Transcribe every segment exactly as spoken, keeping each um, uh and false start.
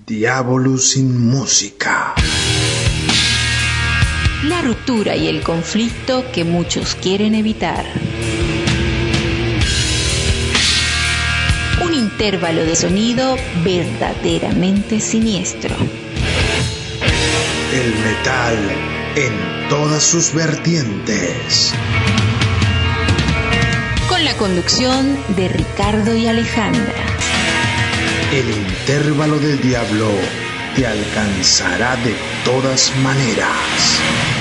Diabolus in Musica. La ruptura y el conflicto que muchos quieren evitar. Un intervalo de sonido verdaderamente siniestro. El metal en todas sus vertientes. Con la conducción de Ricardo y Alejandra. El intervalo del diablo te alcanzará de todas maneras.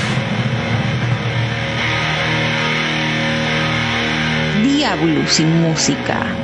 Diabolus sin música.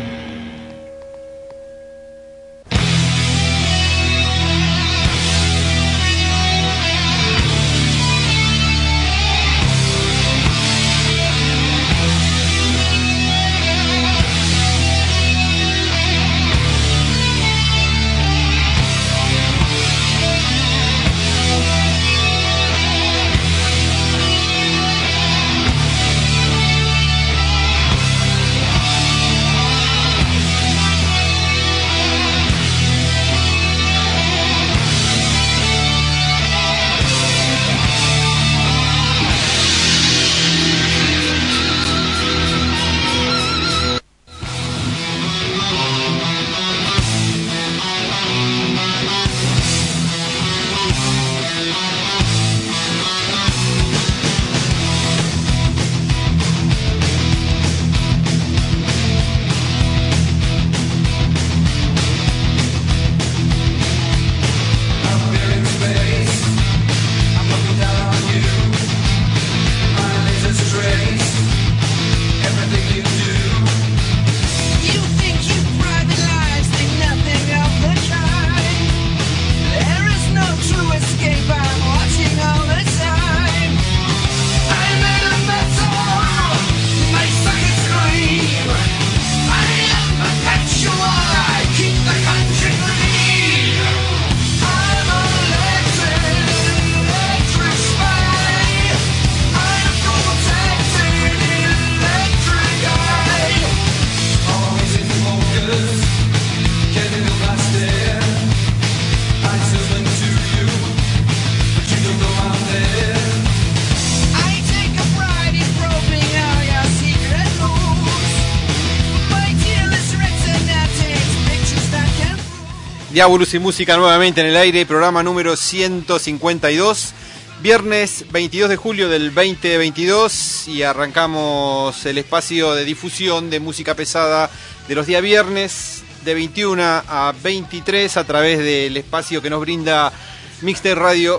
Diabolus y Música nuevamente en el aire, programa número ciento cincuenta y dos, viernes veintidós de julio del veinte veintidós, y arrancamos el espacio de difusión de música pesada de los días viernes de veintiuna a veintitrés a través del espacio que nos brinda Mixtape Radio.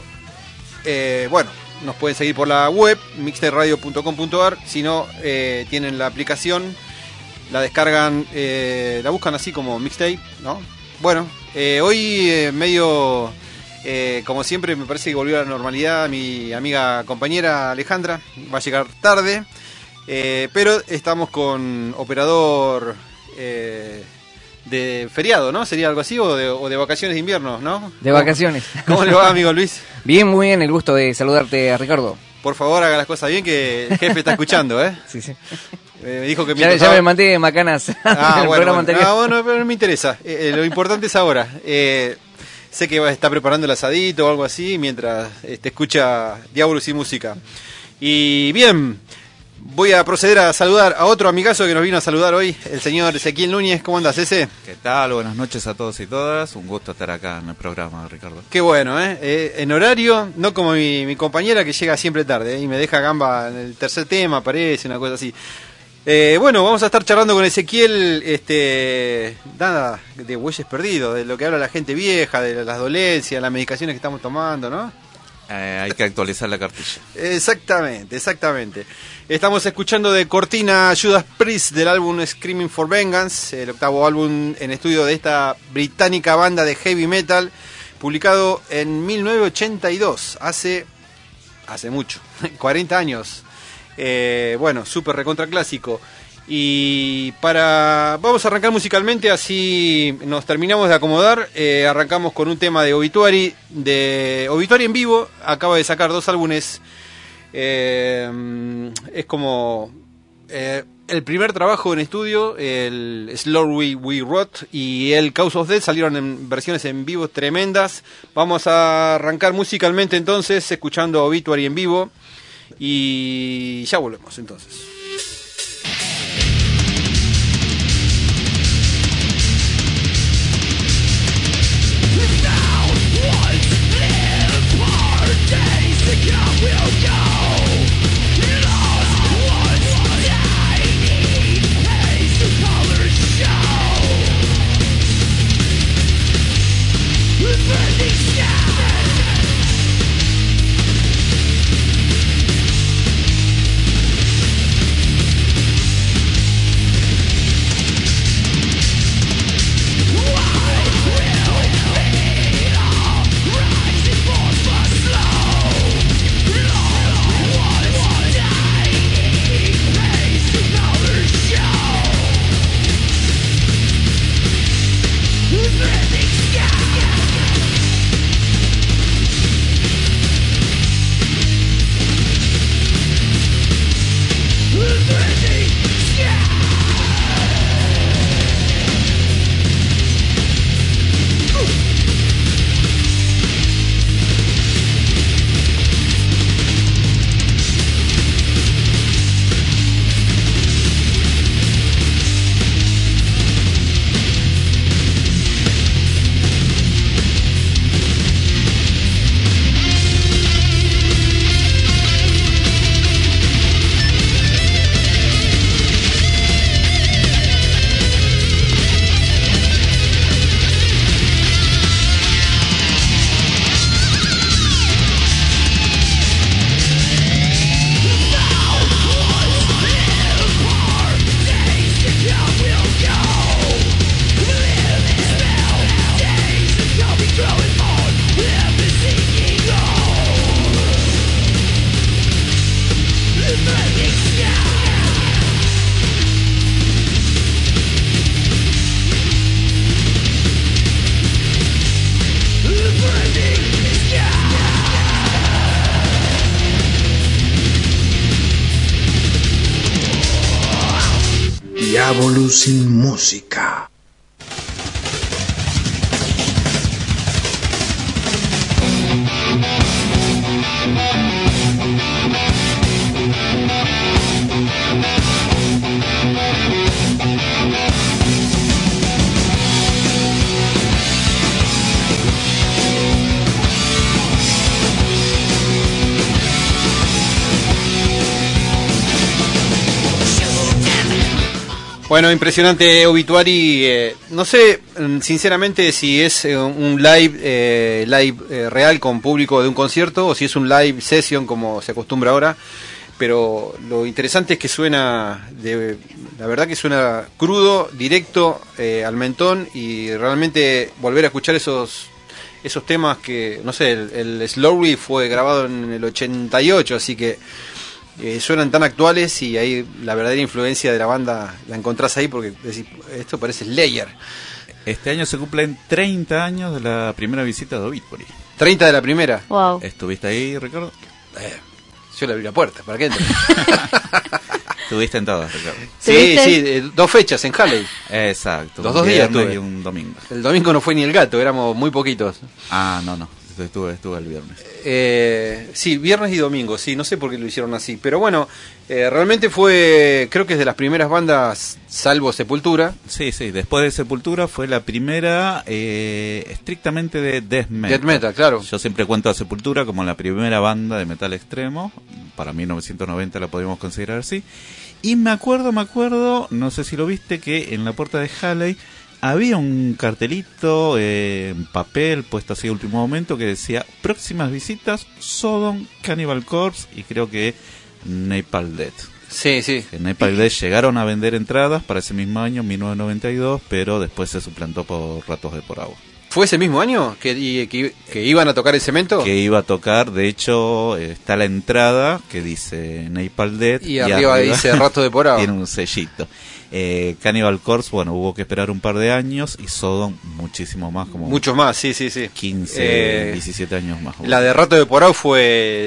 Eh, bueno, nos pueden seguir por la web mixtape radio punto com punto a r, si no eh, tienen la aplicación, la descargan, eh, la buscan así como Mixtape, ¿no? Bueno, eh, hoy eh, medio, eh, como siempre, me parece que volvió a la normalidad mi amiga compañera Alejandra, va a llegar tarde, eh, pero estamos con operador eh, de feriado, ¿no? ¿Sería algo así? ¿O de, o de vacaciones de invierno, no? De vacaciones. ¿Cómo le va, amigo Luis? Bien, muy bien, el gusto de saludarte, Ricardo. Por favor, haga las cosas bien, que el jefe está escuchando, ¿eh? Sí, sí. Eh, me dijo que ya, ya me mandé macanas ah, el bueno, programa bueno. anterior. Ah, bueno, pero no me interesa. Eh, lo importante es ahora. Eh, sé que va a estar preparando el asadito o algo así mientras eh, te escucha Diabolus y Música. Y bien, voy a proceder a saludar a otro amigazo que nos vino a saludar hoy, el señor Ezequiel Núñez. ¿Cómo andas, Ese? ¿Qué tal? Buenas noches a todos y todas. Un gusto estar acá en el programa, Ricardo. Qué bueno, ¿eh? eh en horario, no como mi, mi compañera que llega siempre tarde, ¿eh? Y me deja gamba en el tercer tema, parece, una cosa así. Eh, bueno, vamos a estar charlando con Ezequiel, este, nada, de bueyes perdidos, de lo que habla la gente vieja, de las dolencias, las medicaciones que estamos tomando, ¿no? Eh, hay que actualizar la cartilla. Exactamente, exactamente. Estamos escuchando de cortina Judas Priest del álbum Screaming for Vengeance, el octavo álbum en estudio de esta británica banda de heavy metal, publicado en mil novecientos ochenta y dos, hace, hace mucho, cuarenta años. Eh, bueno, súper recontra clásico. Y para vamos a arrancar musicalmente, así nos terminamos de acomodar. Eh, arrancamos con un tema de Obituary, de Obituary en vivo. Acaba de sacar dos álbumes. Eh, es como Eh, el primer trabajo en estudio, el Slowly We Rot y el Cause of Death salieron en versiones en vivo tremendas. Vamos a arrancar musicalmente entonces, escuchando Obituary en vivo y ya volvemos entonces. Diabolus sin música. Bueno, impresionante Obituary. Eh, no sé, sinceramente, si es eh, un live eh, live eh, real con público de un concierto o si es un live session como se acostumbra ahora. Pero lo interesante es que suena, de, la verdad que suena crudo, directo, eh, al mentón, y realmente volver a escuchar esos esos temas que, no sé, el, el Slowly fue grabado en el ochenta y ocho, así que Eh, suenan tan actuales y ahí la verdadera influencia de la banda la encontrás ahí porque decís, esto parece Slayer. Este año se cumplen treinta años de la primera visita de Obituary. treinta de la primera. Wow. ¿Estuviste ahí, Ricardo? Eh, yo le abrí la puerta, ¿para qué entra? Estuviste en todas, Ricardo. Sí, sí, eh, dos fechas en Halley. Exacto. Los un dos días viernes estuve. y un domingo. El domingo no fue ni el gato, éramos muy poquitos. Ah, no, no. Estuve, estuve el viernes. Eh, sí, viernes y domingo, sí, no sé por qué lo hicieron así. Pero bueno, eh, realmente fue, creo que es de las primeras bandas, salvo Sepultura. Sí, sí, después de Sepultura fue la primera eh, estrictamente de death metal. Death metal, claro. Yo siempre cuento a Sepultura como la primera banda de metal extremo. Para mil novecientos noventa la podemos considerar así. Y me acuerdo, me acuerdo, no sé si lo viste, que en la puerta de Halley había un cartelito eh, en papel puesto así a último momento que decía próximas visitas Sodom, Cannibal Corpse y creo que Napalm Death. Sí, sí. En Napalm Death llegaron a vender entradas para ese mismo año, mil novecientos noventa y dos, pero después se suplantó por Ratos de por Agua. ¿Fue ese mismo año que, y, que, que iban a tocar el Cemento? Que iba a tocar, de hecho, eh, está la entrada que dice Napalm Death y, y arriba, arriba dice Ratos de por Agua. Tiene un sellito. Eh, Cannibal Corpse, bueno, hubo que esperar un par de años y Sodom muchísimo más, como muchos más, sí, sí, sí. quince, eh, diecisiete años más. La de Rato de por Agua fue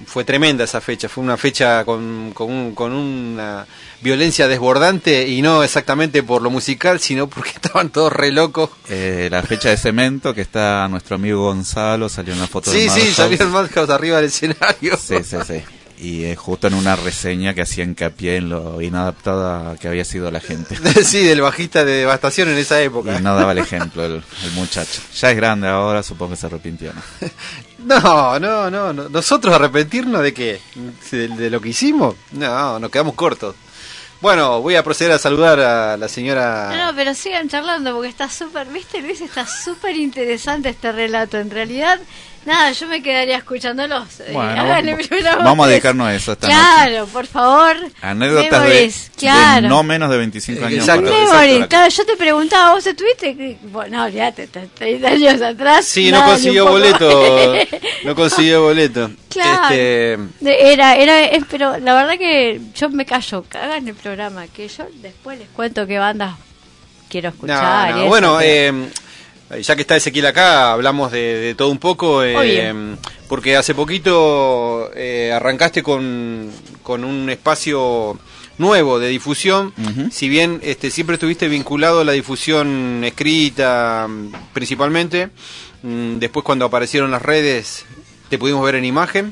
fue tremenda esa fecha, fue una fecha con, con, un, con una violencia desbordante, y no exactamente por lo musical, sino porque estaban todos re locos. Eh, la fecha de Cemento, que está nuestro amigo Gonzalo, salió en la foto Sí, de sí, salió el Madhouse arriba del escenario. Sí, sí, sí. Y eh, justo en una reseña que hacía hincapié en lo inadaptada que había sido la gente. Sí, del bajista de Devastación en esa época. Y no daba el ejemplo el, el muchacho. Ya es grande ahora, supongo que se arrepintió, ¿no? No, no, no, no. ¿Nosotros arrepentirnos de qué? ¿De, de lo que hicimos? No, nos quedamos cortos. Bueno, voy a proceder a saludar a la señora... No, no, pero sigan charlando porque está súper, ¿viste, Luis? Está súper interesante este relato. En realidad, nada, yo me quedaría escuchándolos. Bueno, Háganle vamos, primero vamos a ustedes. dedicarnos a eso esta Claro, noche. por favor. Anécdotas de, Memories, claro. de no menos de veinticinco años. Exacto. para- Memories, exacto. claro, yo te preguntaba, ¿vos estuviste? Bueno, no, olvídate, treinta años atrás. Sí, no nada, ni consiguió un poco. boleto. No consiguió boleto. Claro. Este, De- Era, era, es, pero la verdad que yo me callo, hagan el programa, que yo después les cuento qué bandas quiero no, escuchar. no, y eso, bueno, pero- eh, ya que está Ezequiel acá, hablamos de, de todo un poco. Eh, Obvio. porque hace poquito eh, arrancaste con, con un espacio nuevo de difusión. Ujú. Si bien este, siempre estuviste vinculado a la difusión escrita, mm, principalmente, mm, después cuando aparecieron las redes te pudimos ver en imagen.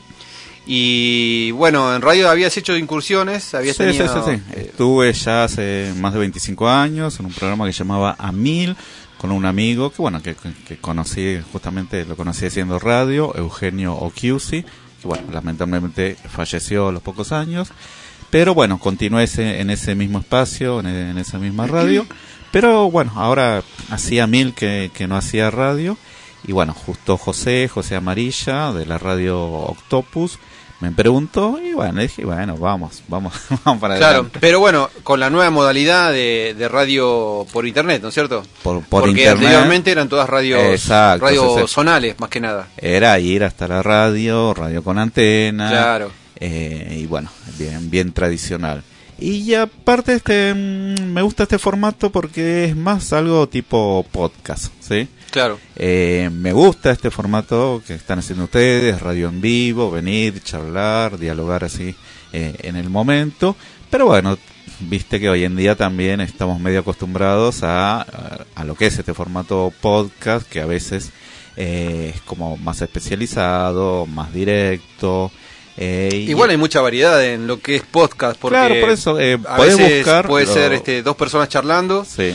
Y bueno, en radio habías hecho incursiones, habías Sí, tenido... sí, sí, sí. eh, Estuve ya hace más de veinticinco años en un programa que se llamaba A Mil, con un amigo que bueno que, que- que conocí, justamente lo conocí haciendo radio, Eugenio Occhiusi, que bueno, lamentablemente falleció a los pocos años, pero bueno, continué ese, en ese mismo espacio, en, en esa misma radio, pero bueno, ahora hacía mil que, que no hacía radio, y bueno, justo José, José Amarilla, de la radio Octopus, me preguntó, y bueno, le dije, bueno, vamos, vamos, vamos para Claro, adelante. pero bueno, con la nueva modalidad de, de radio por internet, ¿no es cierto? Por, por Porque internet. anteriormente eran todas radios, Exacto, radios sí, sí. zonales, más que nada. Era ir hasta la radio, radio con antena. Claro. eh, y bueno, bien, bien tradicional. Y aparte este, mm, me gusta este formato porque es más algo tipo podcast, ¿sí? Claro. Eh, me gusta este formato que están haciendo ustedes, radio en vivo, venir, charlar, dialogar así eh, en el momento. Pero bueno, viste que hoy en día también estamos medio acostumbrados a, a, a lo que es este formato podcast, que a veces eh, es como más especializado, más directo. Eh, y- Igual hay mucha variedad en lo que es podcast, porque Claro, por eso, eh, a podés veces buscar puede lo- ser este, dos personas charlando, Sí.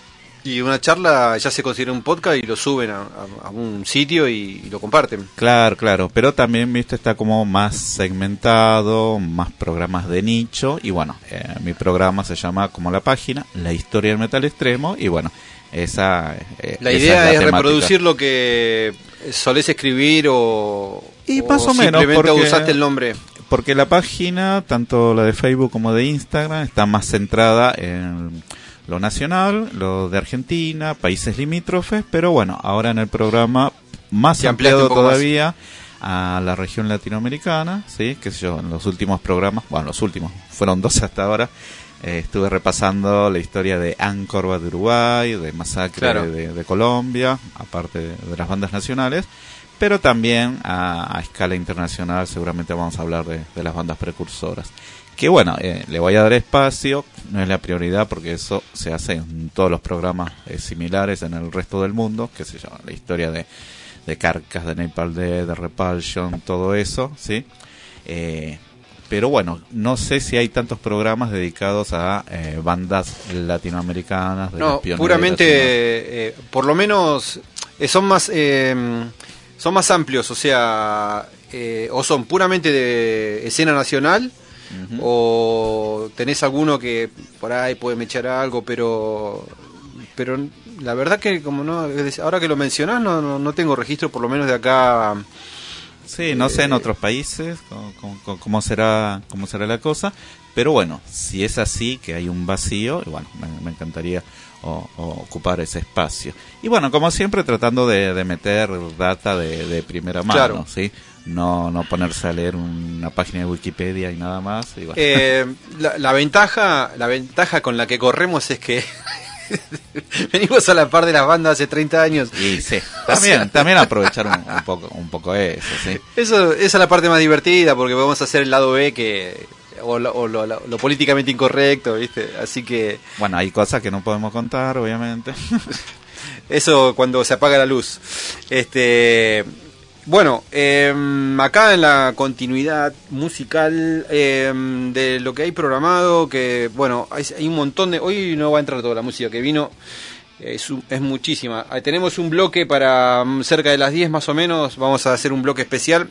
y una charla ya se considera un podcast y lo suben a, a- a un sitio y, y lo comparten. Claro, claro, pero también, viste, está como más segmentado, más programas de nicho, y bueno, eh, mi programa se llama como la página, La Historia del Metal Extremo, y bueno, esa, eh, La esa idea la es temática. reproducir lo que solés escribir o, Y más o menos, simplemente porque- usaste el nombre. Porque la página, tanto la de Facebook como de Instagram, está más centrada en lo nacional, lo de Argentina, países limítrofes, pero bueno, ahora en el programa más Te ampliaste ampliado un poco más. todavía a la región latinoamericana, ¿sí? Qué sé yo, en los últimos programas, bueno, los últimos, fueron dos hasta ahora, eh, estuve repasando la historia de Ancorba de Uruguay, de Masacre Claro. de, de Colombia, aparte de, de las bandas nacionales, pero también a, a escala internacional seguramente vamos a hablar de, de las bandas precursoras. Que bueno, eh, le voy a dar espacio, no es la prioridad porque eso se hace en todos los programas eh, similares en el resto del mundo, que se llama la historia de, de Carcass, de Napalm Death, de Repulsion, todo eso, ¿sí? Eh, pero bueno, no sé si hay tantos programas dedicados a eh, bandas latinoamericanas. De No, los pioneros, puramente, ¿no? eh, por lo menos, eh, son más eh, son más amplios, o sea, eh, o son puramente de escena nacional, Ujú. o tenés alguno que por ahí puede echar algo, pero pero la verdad que como no, ahora que lo mencionás, no, no, no tengo registro, por lo menos de acá. Sí, no sé en Eh, otros países cómo, cómo- cómo será cómo será la cosa, pero bueno, si es así, que hay un vacío, y bueno, me, me encantaría o- o ocupar ese espacio. Y bueno, como siempre, tratando de, de meter data de, de primera mano, Claro. ¿sí? No, no ponerse a leer una página de Wikipedia y nada más. Y bueno. Eh, la, la ventaja la ventaja con la que corremos es que Venimos a la par de las bandas hace treinta años. Y sí, también, o sea, también aprovechar un, un poco un poco eso, sí. Eso, esa es la parte más divertida, porque podemos hacer el lado B que o, lo, o lo, lo, lo políticamente incorrecto, ¿viste? Así que... Bueno, hay cosas que no podemos contar, obviamente. Eso cuando se apaga la luz. Este... Bueno, eh, acá en la continuidad musical eh, de lo que hay programado, que bueno, hay, hay un montón de... Hoy no va a entrar toda la música que vino, es, es muchísima. Tenemos un bloque para cerca de las diez más o menos, vamos a hacer un bloque especial.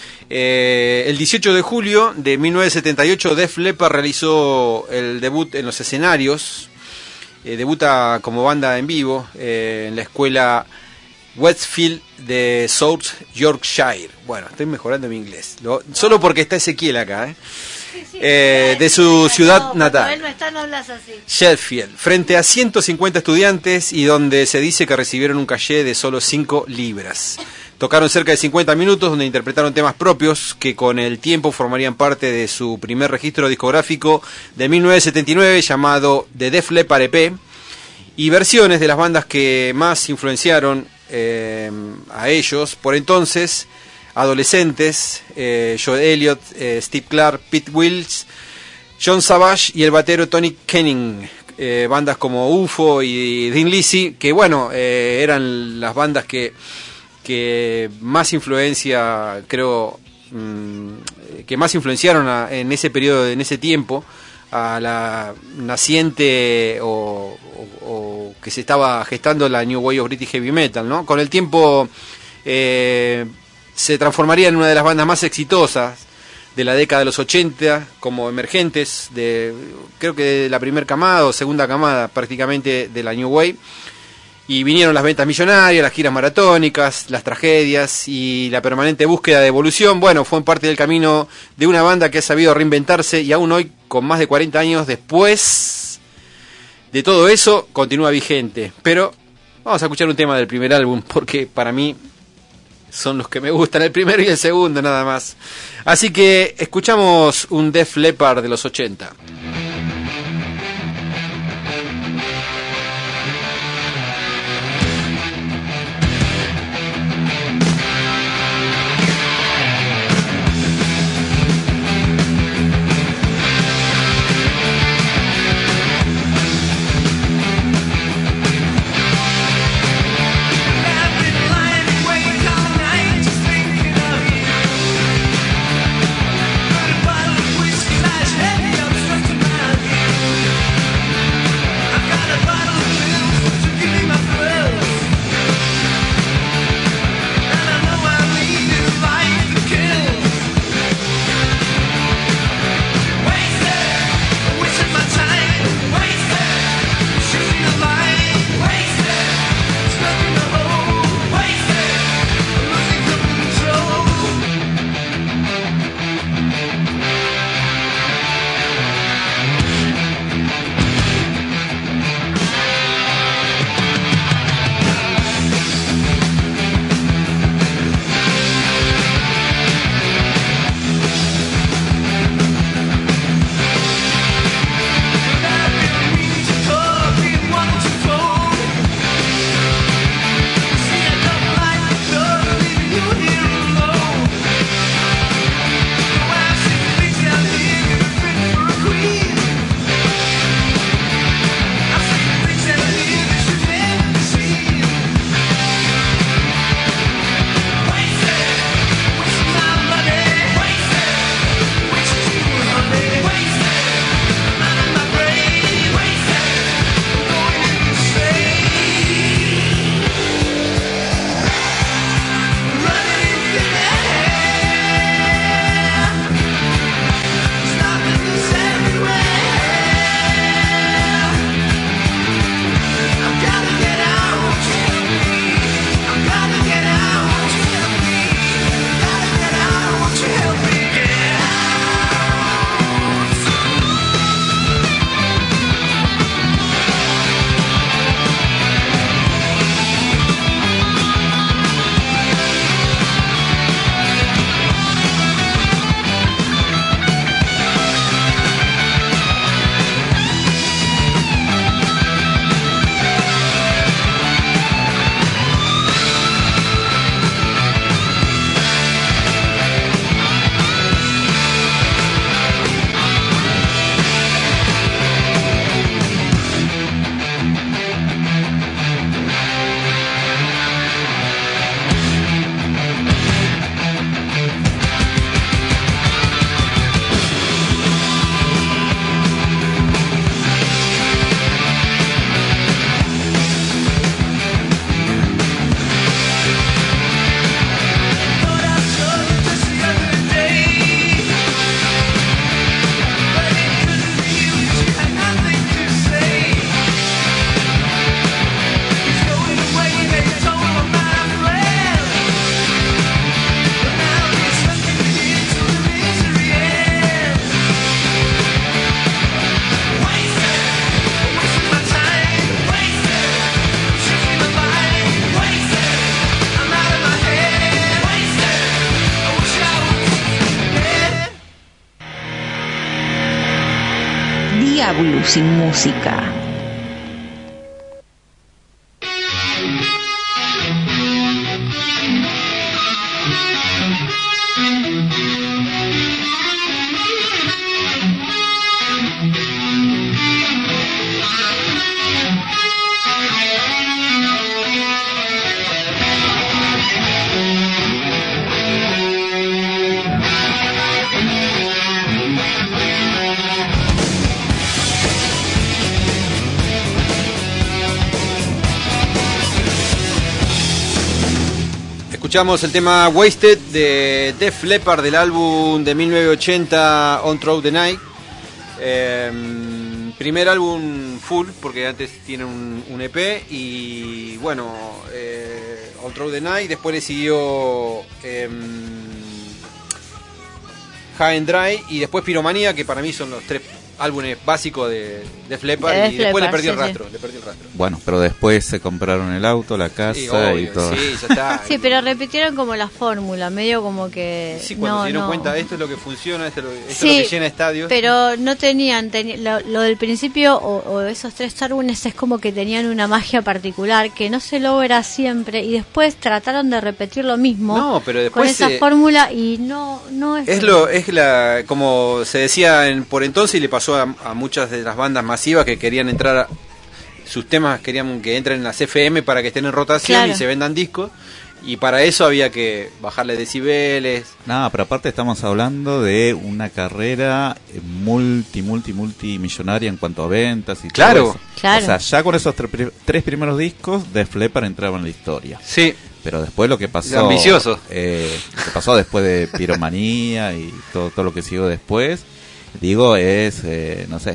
Eh, el dieciocho de julio de mil novecientos setenta y ocho, Def Leppard realizó el debut en los escenarios, eh, debuta como banda en vivo eh, en la escuela Westfield de South Yorkshire. Bueno, estoy mejorando mi inglés. Lo, solo porque está Ezequiel acá, ¿eh? Sí, sí, eh, de su ciudad natal. Él no está, no hablas así. Sheffield, frente a ciento cincuenta estudiantes y donde se dice que recibieron un caché de solo cinco libras. Tocaron cerca de cincuenta minutos donde interpretaron temas propios que con el tiempo formarían parte de su primer registro discográfico de mil novecientos setenta y nueve llamado The Def Leppard E P, y versiones de las bandas que más influenciaron eh, a ellos por entonces, adolescentes, eh, Joe Elliott, eh, Steve Clark, Pete Wills, John Savage y el batero Tony Kenning, eh, bandas como U F O y Thin Lizzy, que bueno, eh, eran las bandas que, que más influencia, creo, mmm, que más influenciaron a, en ese periodo, en ese tiempo, a la naciente o, o, o que se estaba gestando la New Wave of British Heavy Metal, ¿no? Con el tiempo eh, se transformaría en una de las bandas más exitosas de la década de los ochenta, como emergentes, de creo que de la primera camada o segunda camada prácticamente de la New Wave, y vinieron las ventas millonarias, las giras maratónicas, las tragedias y la permanente búsqueda de evolución. Bueno, fue parte del camino de una banda que ha sabido reinventarse y aún hoy, con más de cuarenta años después de todo eso, continúa vigente. Pero vamos a escuchar un tema del primer álbum, porque para mí son los que me gustan, el primero y el segundo nada más. Así que escuchamos un Def Leppard de los ochenta. Heavy, I'm stuck to Diablo sin música. Escuchamos el tema Wasted de Def Leppard del álbum de mil novecientos ochenta On Through the Night. Eh, primer álbum full, porque antes tiene un, un E P. Y bueno, eh, On Through the Night. Después le siguió eh, High and Dry. Y después Pyromanía, que para mí son los tres álbumes básicos de Def Leppard. De Y después Leppard, le perdí sí, el rastro, sí. le perdí el rastro. Bueno, pero después se compraron el auto, la casa Sí, obvio, y todo. sí, ya está. Sí, pero repitieron como la fórmula, medio como que... Sí, cuando no, se dieron no. cuenta, esto es lo que funciona, esto es lo, esto Sí, es lo que llena estadios. pero no tenían, teni- lo, lo del principio o, o esos tres álbumes es como que tenían una magia particular que no se logra siempre y después trataron de repetir lo mismo No, pero con después esa se- fórmula y no no es... Es lo, es la, como se decía en, por entonces y le pasó a, a muchas de las bandas masivas que querían entrar, a, sus temas querían que entren en las F M para que estén en rotación Claro. y se vendan discos. Y para eso había que bajarle decibeles. No, pero aparte estamos hablando de una carrera multi, multi, multimillonaria en cuanto a ventas y Claro, todo eso. claro. O sea, ya con esos tre- pri- tres primeros discos, Def Leppard entraba en la historia. Sí, Pero después lo que pasó... Ambicioso. Eh, lo que pasó después de Pyromanía y todo, todo lo que siguió después, digo, es, eh, no sé,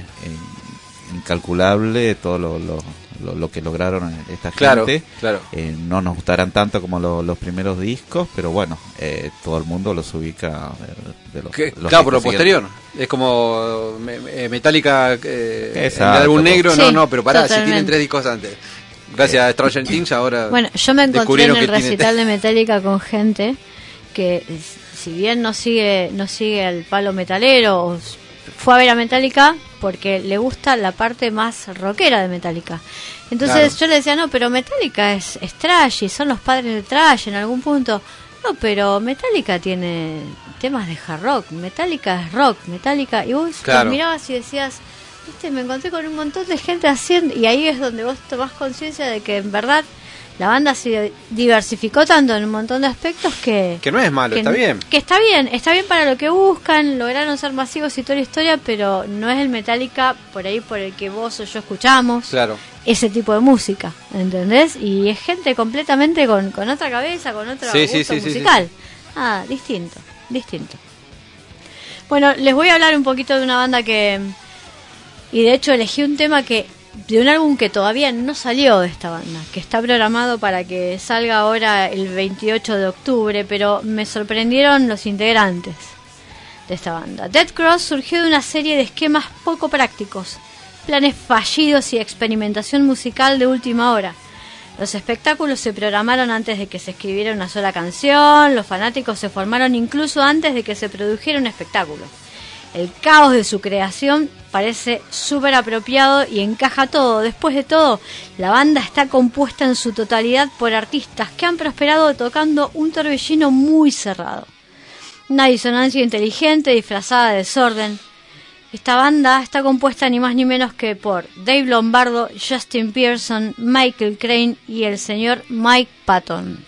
in- incalculable todo lo, lo, lo, lo que lograron esta claro, gente. claro. Eh, no nos gustarán tanto como lo- los primeros discos, pero bueno, eh, todo el mundo los ubica de, de los, Que- los claro, por lo discos posterior. Es como me- me- Metallica, eh, el Exacto. álbum negro. Sí, no, no, pero pará, si totalmente. tienen tres discos antes. Gracias a Stranger Things ahora. Bueno, yo me encontré en descubrieron el que tiene- recital de Metallica con gente que si bien no sigue no sigue el palo metalero, o s- fue a ver a Metallica porque le gusta la parte más rockera de Metallica. Entonces Claro. yo le decía, no, pero Metallica es, es trash y son los padres del trash en algún punto. No, pero Metallica tiene temas de hard rock, Metallica es rock, Metallica... Y vos Claro. te mirabas y decías, viste, me encontré con un montón de gente haciendo... Y ahí es donde vos tomás conciencia de que en verdad la banda se diversificó tanto en un montón de aspectos que... Que no es malo, que está n- bien. Que está bien, está bien para lo que buscan, lograron ser masivos y toda la historia, pero no es el Metallica por ahí por el que vos o yo escuchamos. Claro. Ese tipo de música, ¿entendés? Y es gente completamente con, con otra cabeza, con otro Sí, gusto sí, sí, sí, musical. sí, Ah, distinto, distinto. Bueno, les voy a hablar un poquito de una banda que... Y de hecho elegí un tema que de un álbum que todavía no salió de esta banda, que está programado para que salga ahora el veintiocho de octubre, pero me sorprendieron los integrantes de esta banda. Dead Cross surgió de una serie de esquemas poco prácticos, planes fallidos y experimentación musical de última hora. Los espectáculos se programaron antes de que se escribiera una sola canción, los fanáticos se formaron incluso antes de que se produjera un espectáculo. El caos de su creación parece súper apropiado y encaja todo. Después de todo, la banda está compuesta en su totalidad por artistas que han prosperado tocando un torbellino muy cerrado. Una disonancia inteligente disfrazada de desorden. Esta banda está compuesta ni más ni menos que por Dave Lombardo, Justin Pearson, Michael Crane y el señor Mike Patton.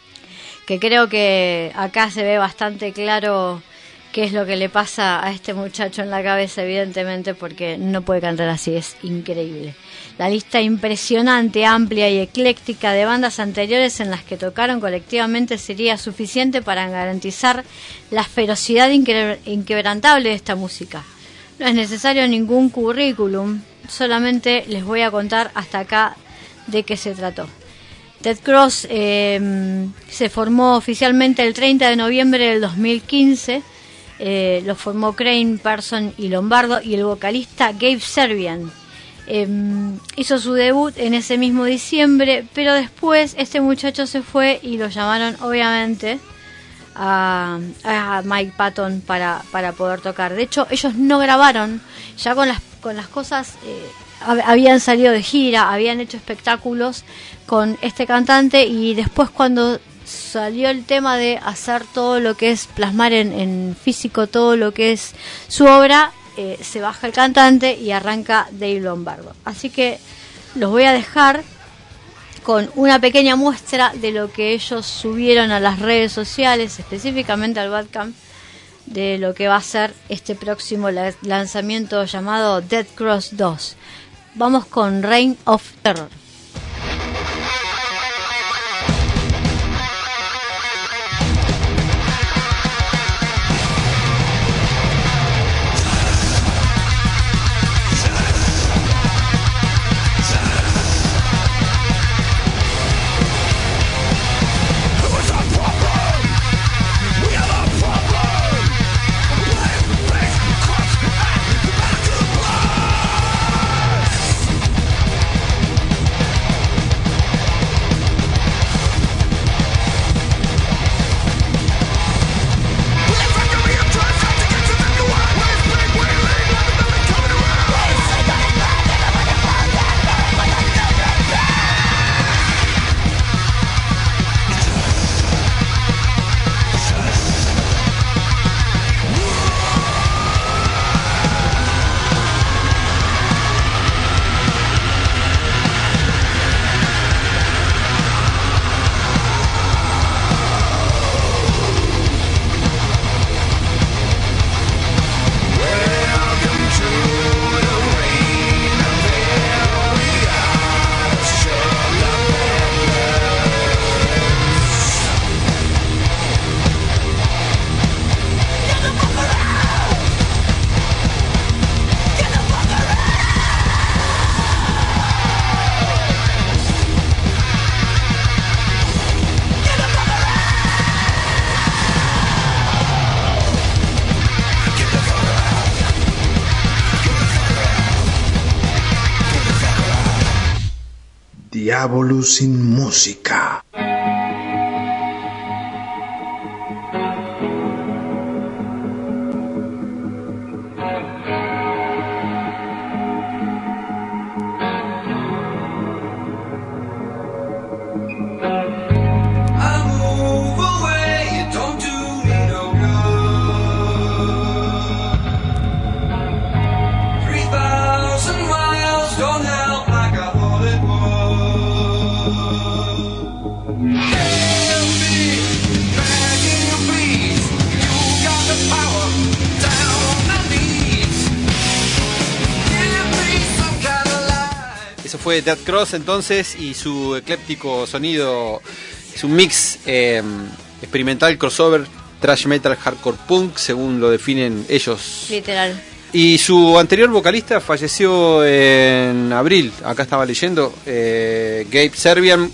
Que creo que acá se ve bastante claro qué es lo que le pasa a este muchacho en la cabeza, evidentemente, porque no puede cantar así, es increíble. La lista impresionante, amplia y ecléctica de bandas anteriores en las que tocaron colectivamente sería suficiente para garantizar la ferocidad inque- inquebrantable de esta música. No es necesario ningún currículum, solamente les voy a contar hasta acá de qué se trató. Dead Cross eh, se formó oficialmente el treinta de noviembre del dos mil quince. Eh, lo formó Crane, Person y Lombardo, y el vocalista Gabe Serbian. Eh, hizo su debut en ese mismo diciembre, pero después este muchacho se fue y lo llamaron obviamente a, a Mike Patton para, para poder tocar. De hecho, ellos no grabaron, ya con las con las cosas, eh, hab- habían salido de gira, habían hecho espectáculos con este cantante, y después cuando salió el tema de hacer todo lo que es plasmar en, en físico todo lo que es su obra, eh, se baja el cantante y arranca Dave Lombardo. Así que los voy a dejar con una pequeña muestra de lo que ellos subieron a las redes sociales, específicamente al Bandcamp, de lo que va a ser este próximo la- lanzamiento llamado Dead Cross dos. Vamos con Reign of Terror. Diabolus sin música. Eso fue Dead Cross entonces, y su ecléptico sonido es un mix eh, experimental, crossover, thrash metal, hardcore punk, según lo definen ellos. Literal. Y su anterior vocalista falleció en abril, acá estaba leyendo, eh, Gabe Serbian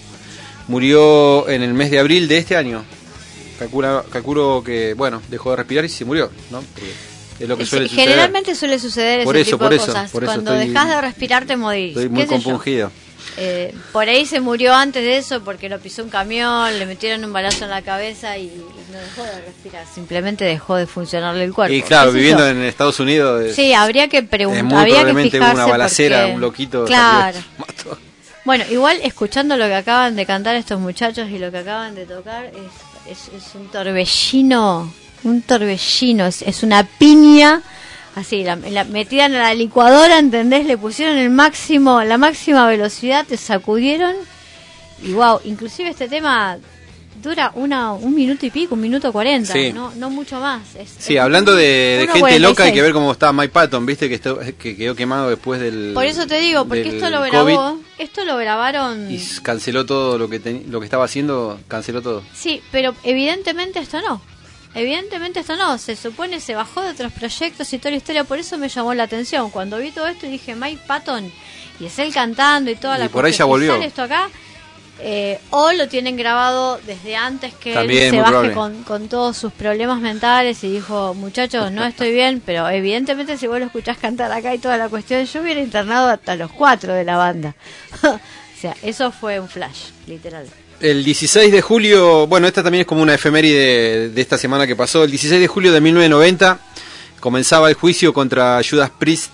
murió en el mes de abril de este año. Calcula, calculo que, bueno, dejó de respirar y se murió, ¿no? Porque es lo que suele suceder. Generalmente suele suceder Por ese eso, tipo por de eso, cosas. por eso Cuando estoy- dejas de respirar te morís. Estoy muy ¿Qué sé yo? compungido. Eh, por ahí se murió antes de eso porque lo pisó un camión, le metieron un balazo en la cabeza y no dejó de respirar, simplemente dejó de funcionarle el cuerpo. Y claro, ¿Qué sé viviendo yo? en Estados Unidos es, Sí, habría que es preguntar, muy habría que probablemente fijarse una balacera, porque- un loquito Claro. salió, mató. Bueno, igual escuchando lo que acaban de cantar estos muchachos y lo que acaban de tocar es, es, es un torbellino, un torbellino, es, es una piña. Así, la, la metida en la licuadora, ¿entendés? Le pusieron el máximo, la máxima velocidad, te sacudieron y wow, inclusive este tema dura una un minuto y pico, un minuto cuarenta, Sí. no, no mucho más. Es, Sí, es hablando de, de uno gente cuarenta y loca, hay seis. que ver cómo está Mike Patton, viste que, esto, que quedó quemado después del Por eso te digo, porque del esto lo COVID, grabó, esto lo grabaron. y canceló todo lo que ten- lo que estaba haciendo, canceló todo. Sí, pero evidentemente esto no. Evidentemente esto no. Se supone se bajó de otros proyectos y toda la historia. Por eso me llamó la atención. Cuando vi todo esto y dije Mike Patton y es él cantando y toda Y la por ahí cosa, ya ¿y volvió. sale esto acá? Eh, o lo tienen grabado desde antes que También, él se muy baje probable. con, con todos sus problemas mentales y dijo, muchachos, no estoy bien, pero evidentemente si vos lo escuchás cantar acá y toda la cuestión, yo hubiera internado hasta los cuatro de la banda. O sea, eso fue un flash, literal. El dieciséis de julio, bueno, esta también es como una efeméride de, de esta semana que pasó. El dieciséis de julio de mil novecientos noventa comenzaba el juicio contra Judas Priest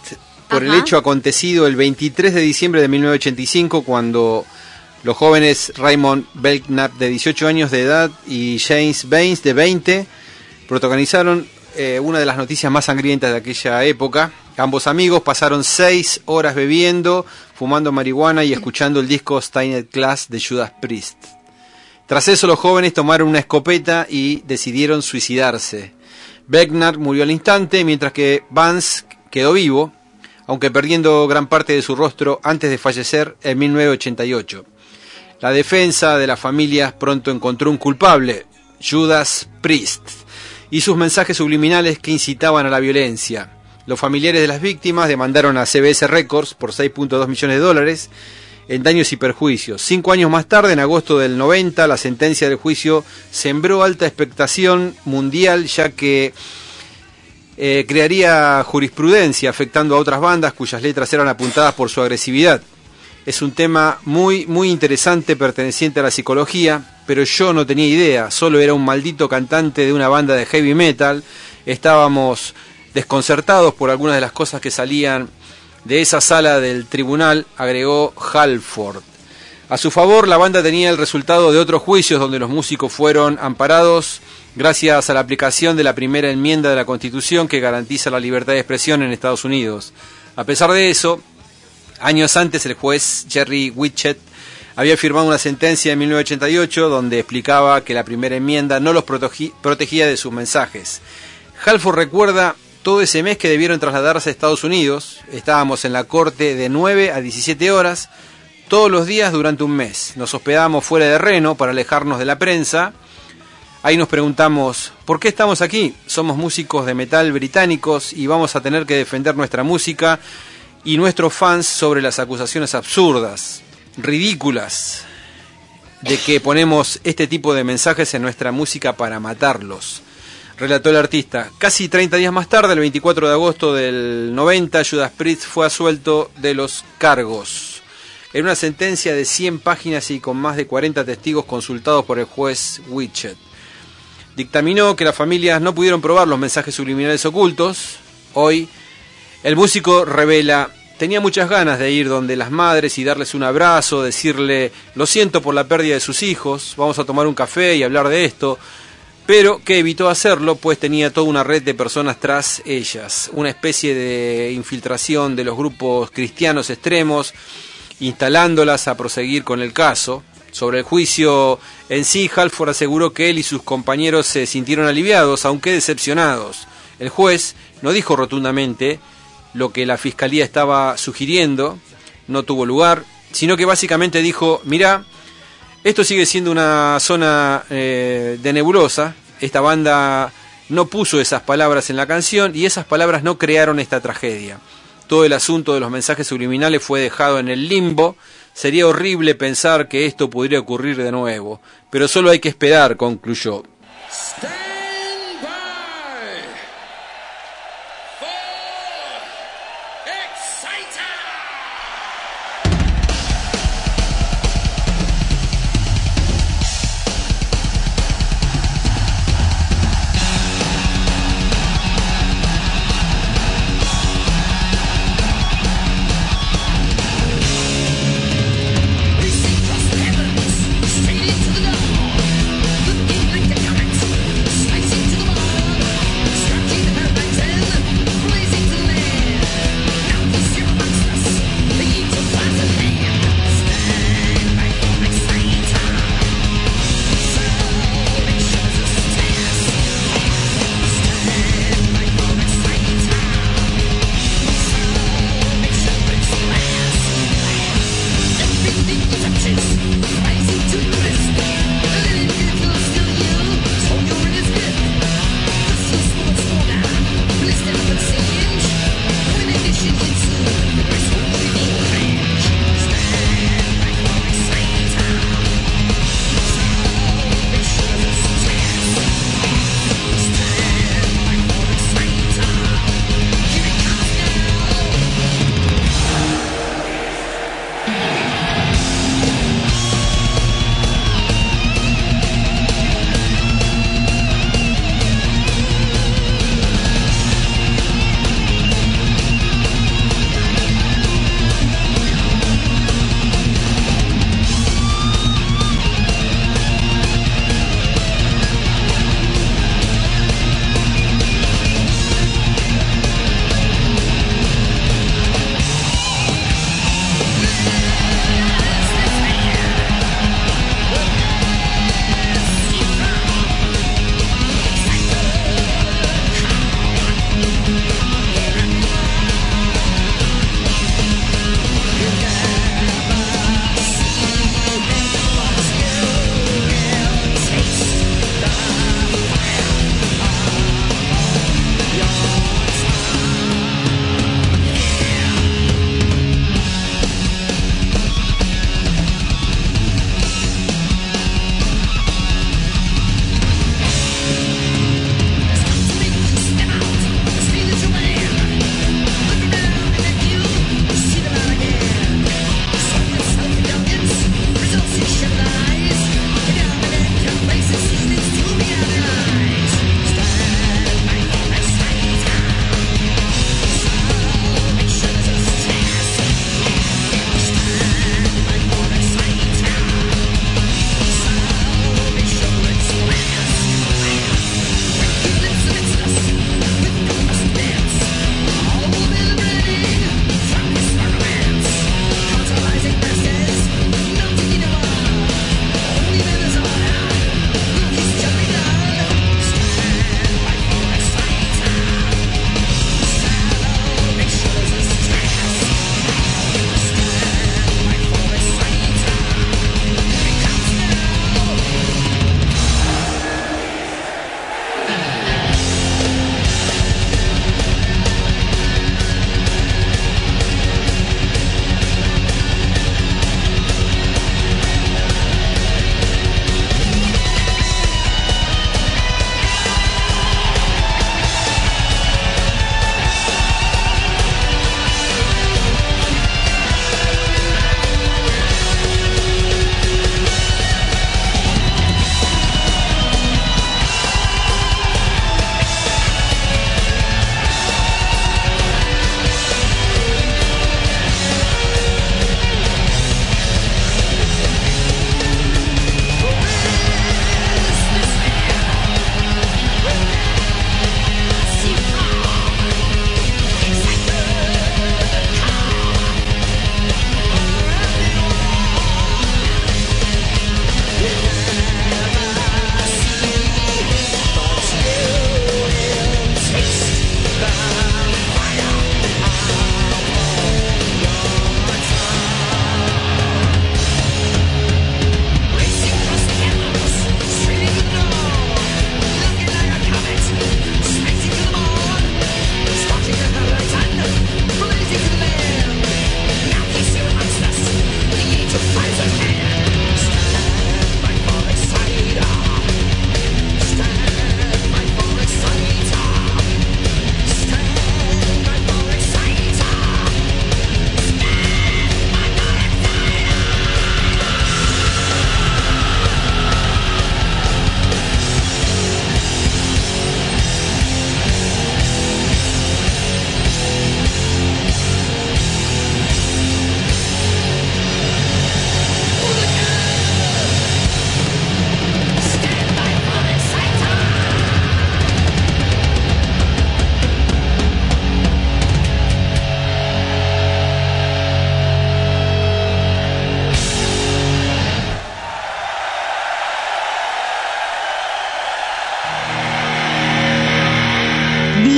por Ajá. el hecho acontecido el veintitrés de diciembre de mil novecientos ochenta y cinco, cuando los jóvenes Raymond Belknap, de dieciocho años de edad, y James Baines, de veinte, protagonizaron eh, una de las noticias más sangrientas de aquella época. Ambos amigos pasaron seis horas bebiendo, fumando marihuana y escuchando el disco Stained Glass de Judas Priest. Tras eso, los jóvenes tomaron una escopeta y decidieron suicidarse. Belknap murió al instante, mientras que Vance quedó vivo, aunque perdiendo gran parte de su rostro antes de fallecer en mil novecientos ochenta y ocho. La defensa de las familias pronto encontró un culpable, Judas Priest, y sus mensajes subliminales que incitaban a la violencia. Los familiares de las víctimas demandaron a C B S Records por seis punto dos millones de dólares en daños y perjuicios. Cinco años más tarde, en agosto del noventa, la sentencia del juicio sembró alta expectación mundial, ya que eh, crearía jurisprudencia afectando a otras bandas cuyas letras eran apuntadas por su agresividad. Es un tema muy, muy interesante perteneciente a la psicología, pero yo no tenía idea, solo era un maldito cantante de una banda de heavy metal. Estábamos desconcertados por algunas de las cosas que salían de esa sala del tribunal, agregó Halford. A su favor, la banda tenía el resultado de otros juicios donde los músicos fueron amparados gracias a la aplicación de la primera enmienda de la Constitución que garantiza la libertad de expresión en Estados Unidos. A pesar de eso, años antes el juez Jerry Witchett había firmado una sentencia en mil novecientos ochenta y ocho donde explicaba que la primera enmienda no los protegía de sus mensajes. Halford recuerda todo ese mes que debieron trasladarse a Estados Unidos. Estábamos en la corte de nueve a diecisiete horas, todos los días durante un mes. Nos hospedamos fuera de Reno para alejarnos de la prensa. Ahí nos preguntamos, ¿por qué estamos aquí? Somos músicos de metal británicos y vamos a tener que defender nuestra música y nuestros fans sobre las acusaciones absurdas, ridículas, de que ponemos este tipo de mensajes en nuestra música para matarlos, relató el artista. Casi treinta días más tarde, el veinticuatro de agosto del noventa, Judas Priest fue absuelto de los cargos. En una sentencia de cien páginas y con más de cuarenta testigos consultados por el juez Witchett, dictaminó que las familias no pudieron probar los mensajes subliminales ocultos. Hoy, el músico revela: tenía muchas ganas de ir donde las madres y darles un abrazo, decirle lo siento por la pérdida de sus hijos, vamos a tomar un café y hablar de esto, pero que evitó hacerlo pues tenía toda una red de personas tras ellas, una especie de infiltración de los grupos cristianos extremos, instalándolas a proseguir con el caso. Sobre el juicio en sí, Halford aseguró que él y sus compañeros se sintieron aliviados, aunque decepcionados. El juez no dijo rotundamente lo que la fiscalía estaba sugiriendo, no tuvo lugar, sino que básicamente dijo: mirá, esto sigue siendo una zona eh, de nebulosa, esta banda no puso esas palabras en la canción y esas palabras no crearon esta tragedia. Todo el asunto de los mensajes subliminales fue dejado en el limbo. Sería horrible pensar que esto podría ocurrir de nuevo, pero solo hay que esperar, concluyó.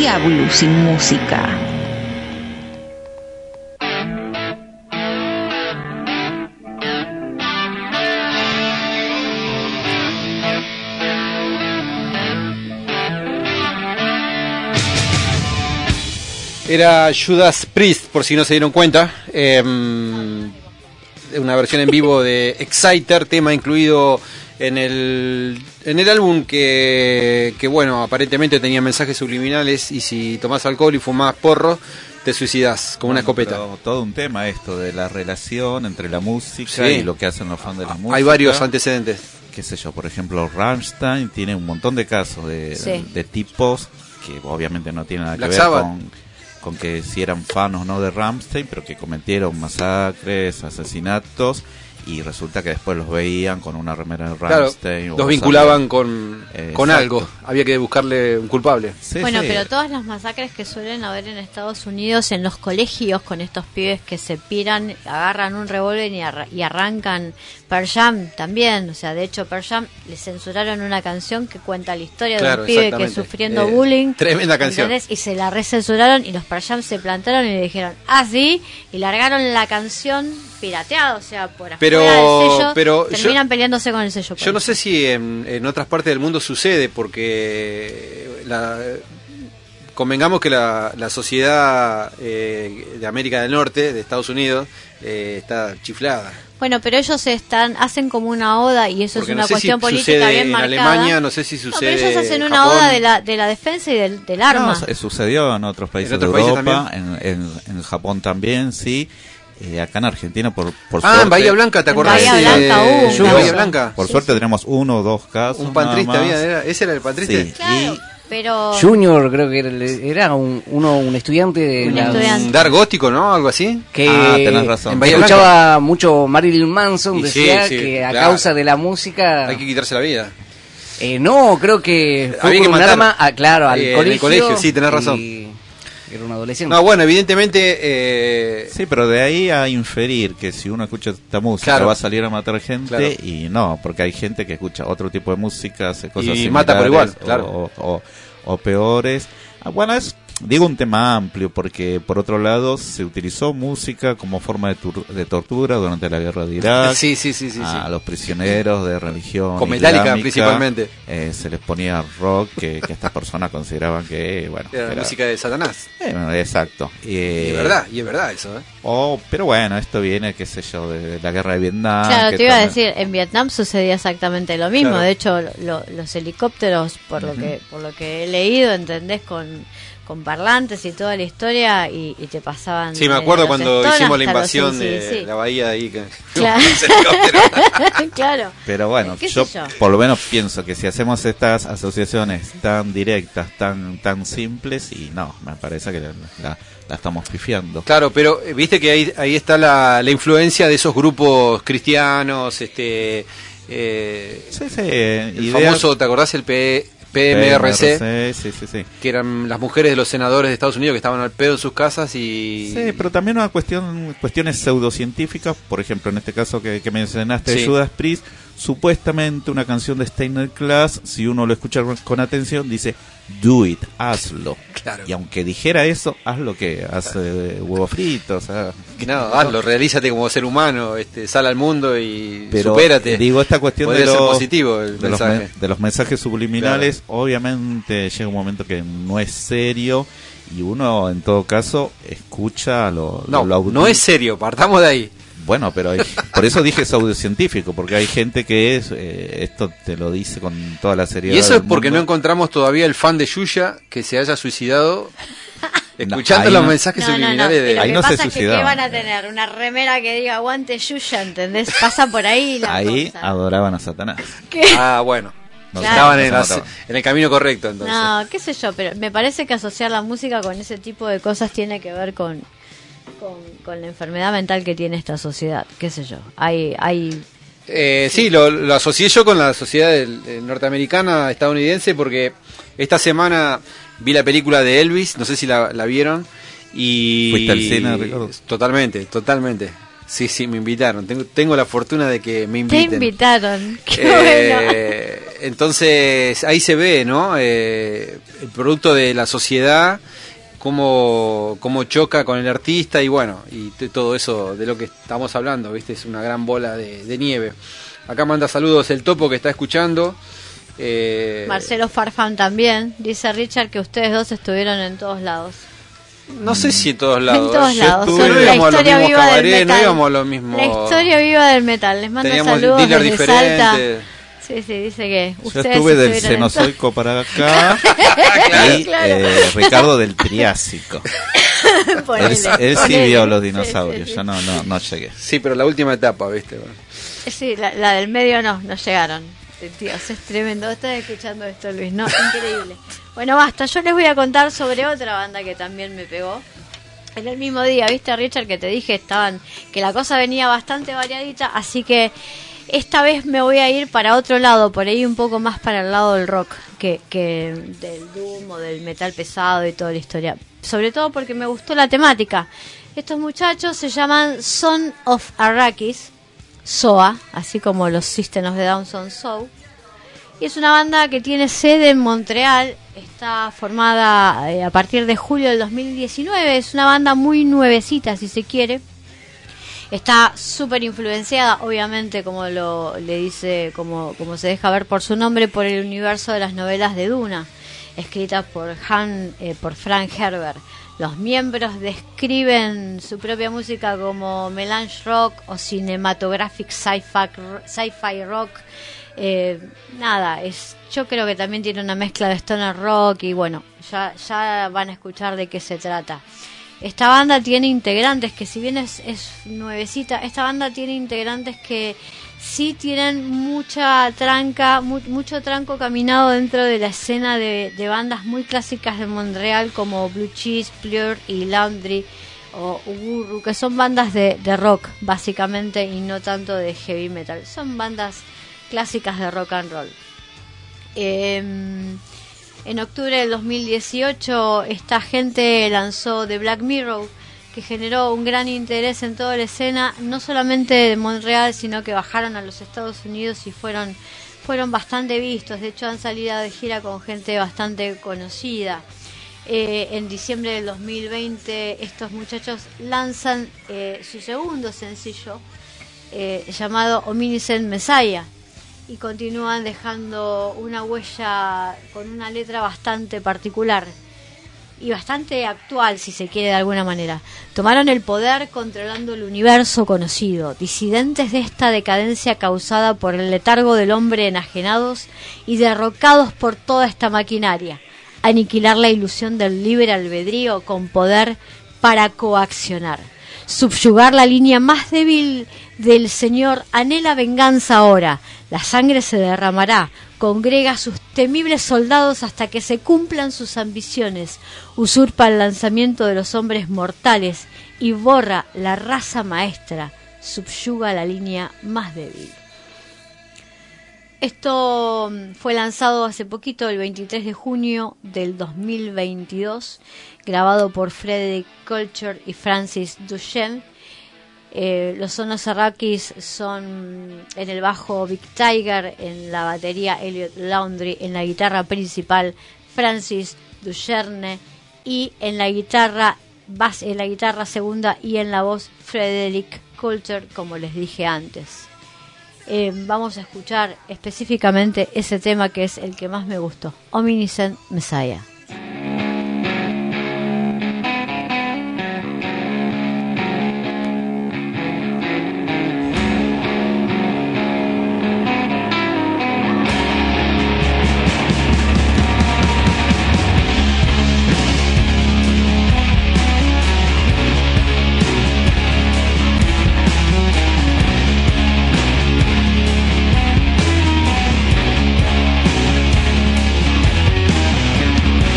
Diablo sin música. Era Judas Priest, por si no se dieron cuenta. Eh, una versión en vivo de Exciter, tema incluido en el en el álbum que, que bueno, aparentemente tenía mensajes subliminales, y si tomás alcohol y fumás porro, te suicidás con bueno, una escopeta. Pero todo un tema esto de la relación entre la música Sí. y lo que hacen los fans de la música. Hay varios antecedentes. Qué sé yo, por ejemplo, Rammstein tiene un montón de casos de, Sí. de, de tipos que obviamente no tienen nada que Black ver Sabbath. con, con que si eran fans o no de Rammstein, pero que cometieron masacres, asesinatos, y resulta que después los veían con una remera de Claro, Rammstein. o los vinculaban usando- con, Eh, con exacto. algo. Había que buscarle un culpable. Sí, Bueno, sí. pero todas las masacres que suelen haber en Estados Unidos en los colegios con estos pibes que se piran, agarran un revólver y, arra- y arrancan Pearl Jam también. O sea, de hecho, Pearl Jam le censuraron una canción que cuenta la historia Claro, de un pibe que exactamente. sufriendo Eh, bullying. tremenda canción. ¿entendés? Y se la recensuraron, y los Pearl Jam se plantaron y le dijeron, ah, sí, y largaron la canción pirateada, o sea, por afuera Pero- del sello, pero terminan yo- peleándose con el sello. por Yo no eso. sé si en, en otras partes del mundo sucede, porque la, convengamos que la, la sociedad eh, de América del Norte, de Estados Unidos, eh, está chiflada. Bueno, pero ellos están hacen como una oda, y eso Porque es no una sé cuestión si política sucede bien en marcada. Alemania, no sé si No, sucede pero ellos hacen en una Japón. oda de la, de la defensa y del, del arma. No, sucedió en otros países otros de países Europa, en, en, en Japón también, sí. Eh, acá en Argentina, por, por Ah, suerte, en Bahía Blanca, ¿te En acordás? Bahía de- Blanca hubo un en Bahía caso. Blanca. por Sí, suerte sí. tenemos uno o dos casos. Un nada pantrista más. había, ¿era? ¿Ese era el pantrista? Sí. Claro, Y- pero Junior, creo que era, era un, uno, un estudiante de Un la- estudiante. Un Dar gótico, ¿no? Algo así. que Ah, tenés razón. En Bahía escuchaba mucho Marilyn Manson, Y decía sí, sí, que a claro. causa de la música... Hay que quitarse la vida. Eh, no, creo que fue Había por que un matar. arma, ah, claro, al Eh, en el colegio. colegio, sí, tenés razón. y Era un adolescente. No, bueno, evidentemente... Eh, Sí, pero de ahí a inferir que si uno escucha esta música Claro. va a salir a matar gente, Claro. y no, porque hay gente que escucha otro tipo de música, hace cosas Y mata por igual, similares claro. o, o- o peores. Ah, bueno, es, digo, un tema amplio, porque por otro lado se utilizó música como forma de, tur- de tortura durante la guerra de Irak. sí, sí, sí, sí. A sí. los prisioneros de religión Con Metallica, islámica, principalmente. eh, se les ponía rock que, que estas personas consideraban que, bueno, Era la era- música de Satanás. eh, bueno, exacto. Y Eh, es verdad, y es verdad eso, ¿eh? o, pero bueno, esto viene, qué sé yo, de la guerra de Vietnam. claro, que te iba a también- decir, en Vietnam sucedía exactamente lo mismo. Claro. De hecho, lo- los helicópteros, por lo que por lo que he leído, entendés, con con parlantes y toda la historia, y, y te pasaban. Sí, me desde acuerdo los cuando Stones hicimos la hasta los invasión A C D C. de la bahía de ahí. Que... Claro. Claro. Pero bueno, ¿Qué sé yo, yo? por lo menos pienso que si hacemos estas asociaciones tan directas, tan tan simples, y no, me parece que la, la- la estamos pifiando. Claro, pero eh, viste que ahí, ahí está la, la influencia de esos grupos cristianos, este... Eh, Sí, sí, el ideas- famoso, ¿te acordás? El P- P M R C, P M R C, sí, sí, sí. que eran las mujeres de los senadores de Estados Unidos que estaban al pedo en sus casas y... Sí, pero también una cuestión, cuestiones pseudocientíficas, por ejemplo, en este caso que, que mencionaste, Sí. Judas Priest, supuestamente una canción de Steiner Class, si uno lo escucha con atención, dice, do it, hazlo. Claro. Y aunque dijera eso, haz lo que hace huevo frito, o sea... No, hazlo, realízate como ser humano, este, sal al mundo y Pero supérate. digo, esta cuestión Podría de ser los, positivo el de, los mensaje. me- de los mensajes subliminales, obviamente llega un momento que no es serio, y uno en todo caso escucha lo, No, lo, lo no es serio, partamos de ahí. Bueno, pero hay- por eso dije pseudocientífico, porque hay gente que es, eh, esto te lo dice con toda la seriedad Y eso es del porque no mundo. encontramos todavía el fan de Yuya que se haya suicidado escuchando ahí los no- mensajes No, no, no. subliminales Y de... lo Ahí que no se pasa es que suicidaban. ¿qué van a tener? Una remera que diga aguante Yuya, ¿entendés? Pasa por ahí la Ahí cosa. adoraban a Satanás. Ah, bueno. No, Claro. Estaban no en, se las- mataban. en el camino correcto, entonces. No, qué sé yo, pero me parece que asociar la música con ese tipo de cosas tiene que ver con, con, con la enfermedad mental que tiene esta sociedad, qué sé yo. Hay, hay Eh, sí, lo, lo asocié yo con la sociedad del- eh, norteamericana, estadounidense, porque esta semana vi la película de Elvis, no sé si la, la vieron. Y ¿Fuiste al cine, Ricardo? Totalmente, totalmente. Sí, sí, me invitaron. Tengo, tengo la fortuna de que me te inviten. invitaron. Qué bueno. Eh, entonces ahí se ve, ¿no? Eh, el producto de la sociedad, cómo, cómo choca con el artista y bueno, y t- todo eso de lo que estamos hablando, ¿viste? Es una gran bola de, de nieve. Acá manda saludos el Topo que está escuchando. Eh, Marcelo Farfán también. Dice Richard que ustedes dos estuvieron en todos lados. No sé si en todos lados. En todos Yo lados. estuve, Son no la íbamos a los historia mismos viva del cabarets, no metal. íbamos a los mismos. La historia viva del metal. Les mando Teníamos saludos dealers desde Salta. diferentes. Sí, sí, dice que Yo ustedes estuve del estuvieron en Cenozoico para acá y Claro. eh, Ricardo del Triásico. todo- Él, Ponele, él sí ponele. vio los Sí, dinosaurios, sí, sí. yo no, no, no llegué. Sí, pero la última etapa, ¿viste? Bueno. Sí, la, la del medio no, no llegaron. Dios, es tremendo. Estás escuchando esto, Luis, ¿no? Increíble. Bueno, basta. Yo les voy a contar sobre otra banda que también me pegó. En el mismo día, ¿viste, Richard? Que te dije estaban que la cosa venía bastante variadita. Así que esta vez me voy a ir para otro lado, por ahí un poco más para el lado del rock que, que del doom o del metal pesado y toda la historia. Sobre todo porque me gustó la temática. Estos muchachos se llaman Son of Arrakis, S O A, así como los System of the Down son S O A. Y es una banda que tiene sede en Montreal, está formada eh, a partir de julio del dos mil diecinueve, es una banda muy nuevecita si se quiere. Está súper influenciada, obviamente, como lo le dice, como, como se deja ver por su nombre, por el universo de las novelas de Duna, escritas por Han, eh, por Frank Herbert. Los miembros describen su propia música como melange rock o cinematographic sci-fi, sci-fi rock. Eh, nada, es, yo creo que también tiene una mezcla de stoner rock y bueno, ya, ya van a escuchar de qué se trata. Esta banda tiene integrantes que si bien es, es nuevecita, esta banda tiene integrantes que sí tienen mucha tranca, mu- mucho tranco caminado dentro de la escena de, de bandas muy clásicas de Montreal como Blue Cheese, Plur y Laundry o Uguru, que son bandas de, de rock básicamente y no tanto de heavy metal. Son bandas clásicas de rock and roll. Eh, en octubre del dos mil dieciocho esta gente lanzó The Black Mirror, que generó un gran interés en toda la escena, no solamente de Montreal, sino que bajaron a los Estados Unidos y fueron fueron bastante vistos. De hecho han salido de gira con gente bastante conocida. Eh, en diciembre del dos mil veinte estos muchachos lanzan eh, su segundo sencillo eh, llamado Omniscient Messiah, y continúan dejando una huella con una letra bastante particular y bastante actual, si se quiere de alguna manera. Tomaron el poder controlando el universo conocido, disidentes de esta decadencia causada por el letargo del hombre, enajenados y derrocados por toda esta maquinaria. Aniquilar la ilusión del libre albedrío con poder para coaccionar. Subyugar la línea más débil del Señor anhela venganza ahora. La sangre se derramará, congrega a sus temibles soldados hasta que se cumplan sus ambiciones, usurpa el lanzamiento de los hombres mortales y borra la raza maestra, subyuga la línea más débil. Esto fue lanzado hace poquito, el veintitrés de junio del dos mil veintidós, grabado por Frederick Culture y Francis Duchenne. Eh, los Sonos Arrakis son en el bajo Big Tiger, en la batería Elliot Laundry, en la guitarra principal Francis Duchenne y en la guitarra base, en la guitarra segunda y en la voz Frederick Culture, como les dije antes. Eh, vamos a escuchar específicamente ese tema que es el que más me gustó, Omniscient Messiah. Thank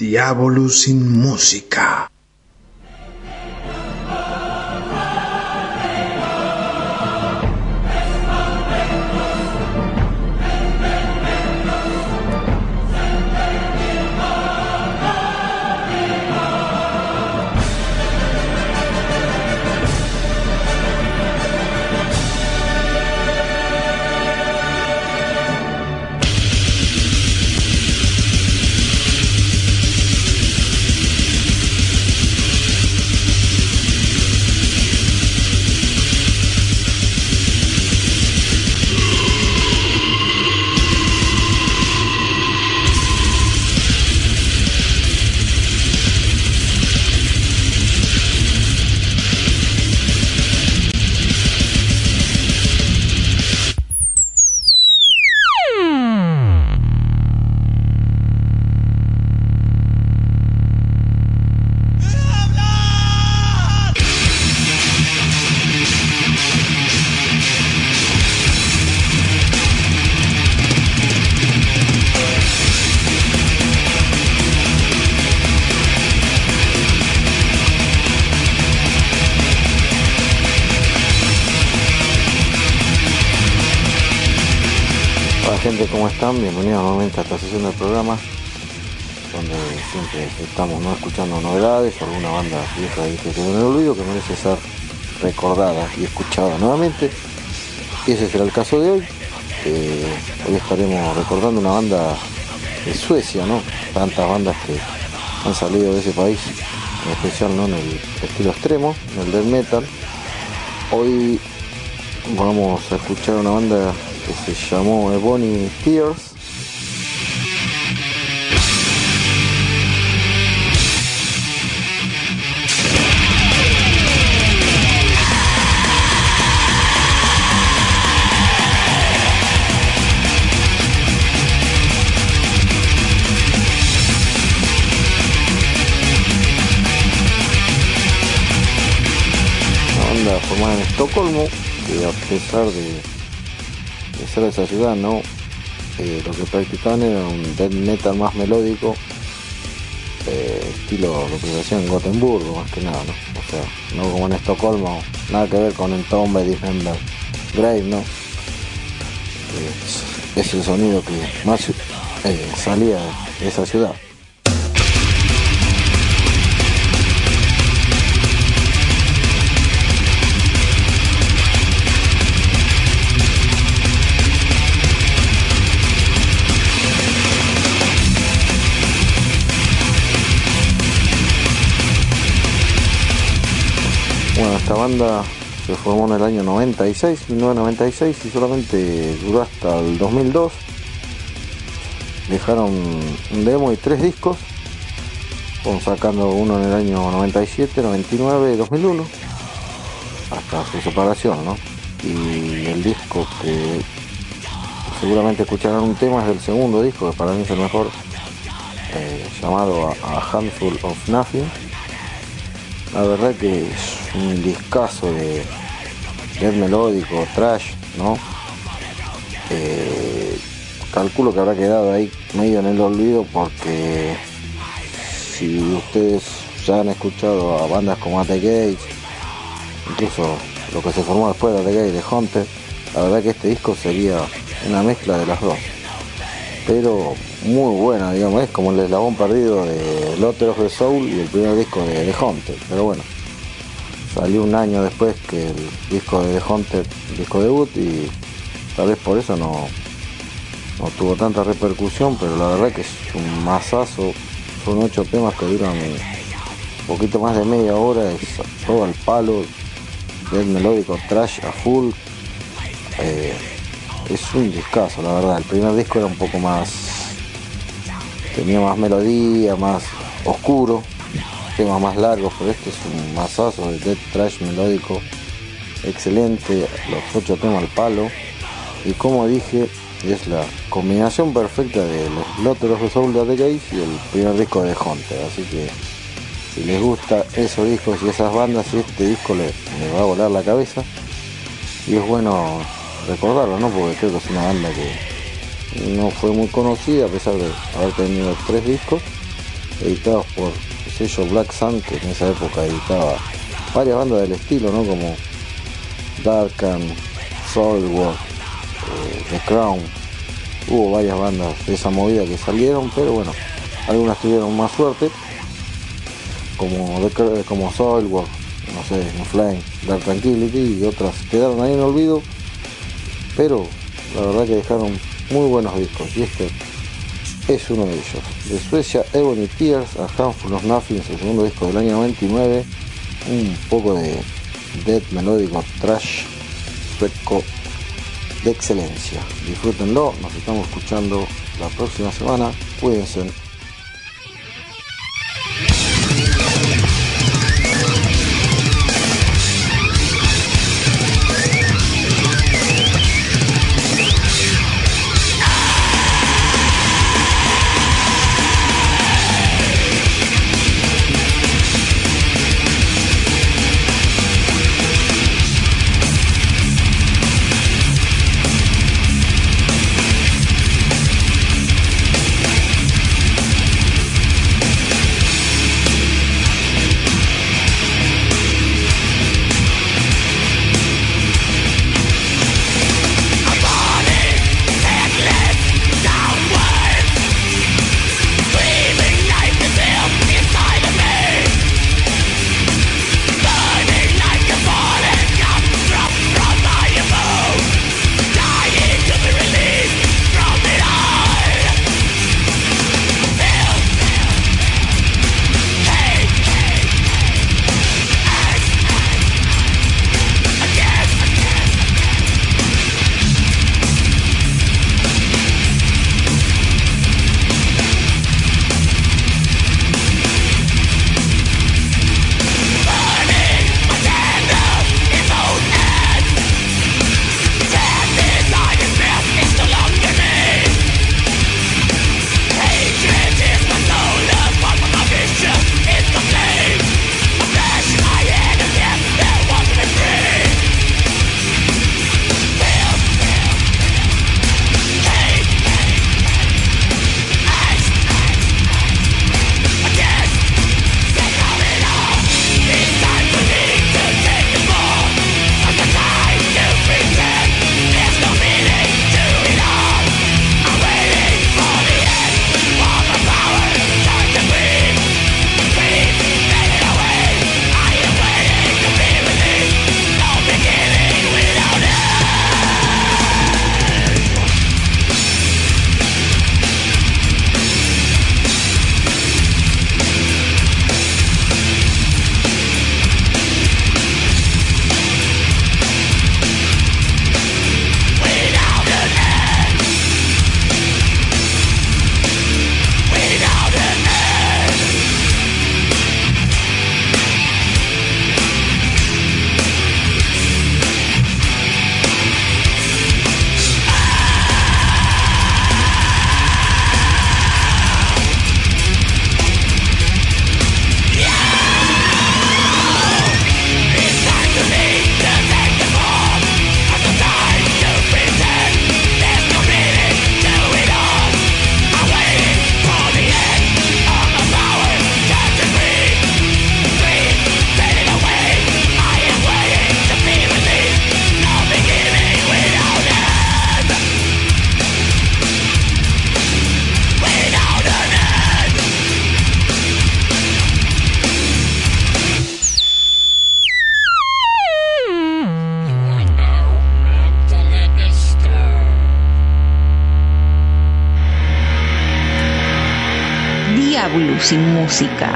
Diablo sin música. Gente, ¿cómo están? Bienvenidos nuevamente a esta sesión del programa donde siempre estamos no escuchando novedades o alguna banda vieja y que quedó en el olvido que merece ser recordada y escuchada nuevamente, y ese será el caso de hoy. Eh, hoy estaremos recordando una banda de Suecia, ¿no? Tantas bandas que han salido de ese país, en especial, ¿no?, en el estilo extremo, en el death metal. Hoy vamos a escuchar una banda que se llamó Ebony Tears. Una banda formada en Estocolmo, que a pesar de de ser de esa ciudad, ¿no? Eh, lo que practicaban era un death metal más melódico, eh, estilo lo que se hacía en Gotemburgo, más que nada, ¿no? O sea, no como en Estocolmo, nada que ver con Entomb, Dismember, Grave, ¿no? Eh, es el sonido que más eh, salía de esa ciudad. Bueno, esta banda se formó en el año noventa y seis, mil novecientos noventa y seis, y solamente duró hasta el dos mil dos. Dejaron un demo y tres discos, fueron sacando uno en el año noventa y siete, noventa y nueve y dos mil uno, hasta su separación, ¿no? Y el disco que seguramente escucharán un tema es del segundo disco, que para mí es el mejor, eh, llamado A, A Handful of Nothing. La verdad que es un discazo de death melódico, trash, ¿no? Eh, calculo que habrá quedado ahí medio en el olvido, porque si ustedes ya han escuchado a bandas como At The Gates, incluso lo que se formó después de At The Gates, de Hunter, la verdad que este disco sería una mezcla de las dos, pero muy buena, digamos, es como el eslabón perdido de Lottery of the Soul y el primer disco de The Hunter. Pero bueno, salió un año después que el disco de The Hunter, el disco debut, y tal vez por eso no, no tuvo tanta repercusión, pero la verdad que es un masazo. Son ocho temas que duran un poquito más de media hora, es todo al palo, del melódico trash a full. Eh, es un discazo, la verdad. El primer disco era un poco más, tenía más melodía, más oscuro, temas más largos, pero este es un masazo de death trash melódico excelente, los ocho temas al palo, y como dije, es la combinación perfecta de los Lottery of the Soul de The Gates y el primer disco de Hunter. Así que si les gusta esos discos y esas bandas, este disco les, les va a volar la cabeza, y es bueno recordarlo, ¿no? Porque creo que es una banda que no fue muy conocida a pesar de haber tenido tres discos, editados por el sello Black Sun, que en esa época editaba varias bandas del estilo, ¿no? Como Darkan, Soilwork, eh, The Crown. Hubo varias bandas de esa movida que salieron, pero bueno, algunas tuvieron más suerte, como, The, como Soilwork, no sé, In Flame, Dark Tranquility, y otras quedaron ahí en olvido, pero la verdad que dejaron muy buenos discos, y este es uno de ellos. De Suecia, Ebony Tears, A Handful of Nothings, el segundo disco del año noventa y nueve, un poco de death melódico trash sueco de excelencia. Disfrútenlo, nos estamos escuchando la próxima semana, cuídense. Sin música.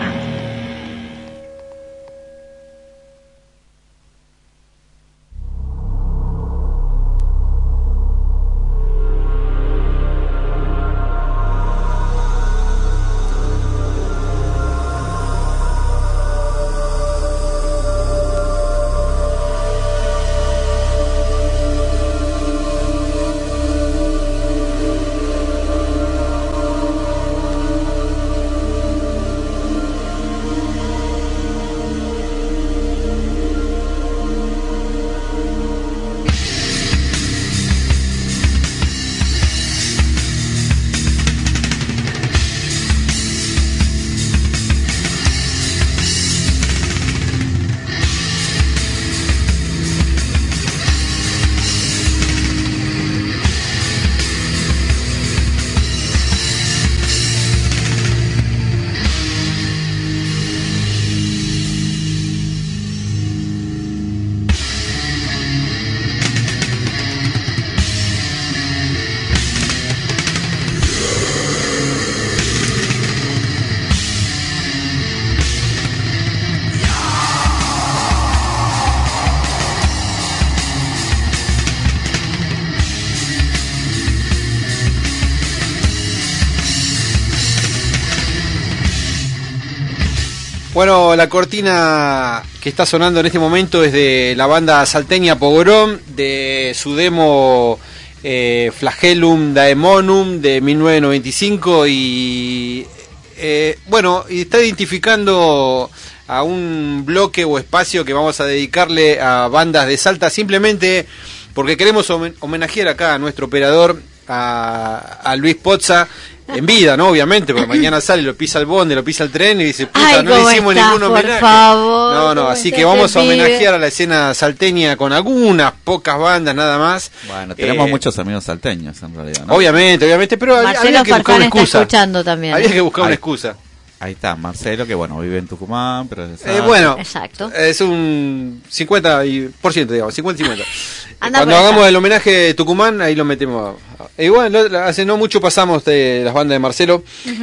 Bueno, la cortina que está sonando en este momento es de la banda salteña Pogrom, de su demo eh, Flagellum Daemonum de mil novecientos noventa y cinco, y eh, bueno, y está identificando a un bloque o espacio que vamos a dedicarle a bandas de Salta, simplemente porque queremos homenajear acá a nuestro operador, a, a Luis Pozza, en vida, ¿no? Obviamente, porque mañana sale, lo pisa el bonde, lo pisa el tren y dice, puta, Ay, no le hicimos estás, ningún homenaje. por favor, no, no, así que vamos a homenajear a la escena salteña con algunas pocas bandas nada más. Bueno, tenemos eh, muchos amigos salteños en realidad, ¿no? Obviamente, obviamente, pero había, Marcelo había que buscar Farfán una está excusa. escuchando también. Había que buscar Ay. una excusa. Ahí está, Marcelo, que bueno, vive en Tucumán, pero... es de Eh, Salta. bueno, Exacto. es un cincuenta por ciento, digamos, cincuenta y cincuenta. Anda Cuando por hagamos esa. el homenaje de Tucumán, ahí lo metemos. E igual, lo- hace no mucho pasamos de las bandas de Marcelo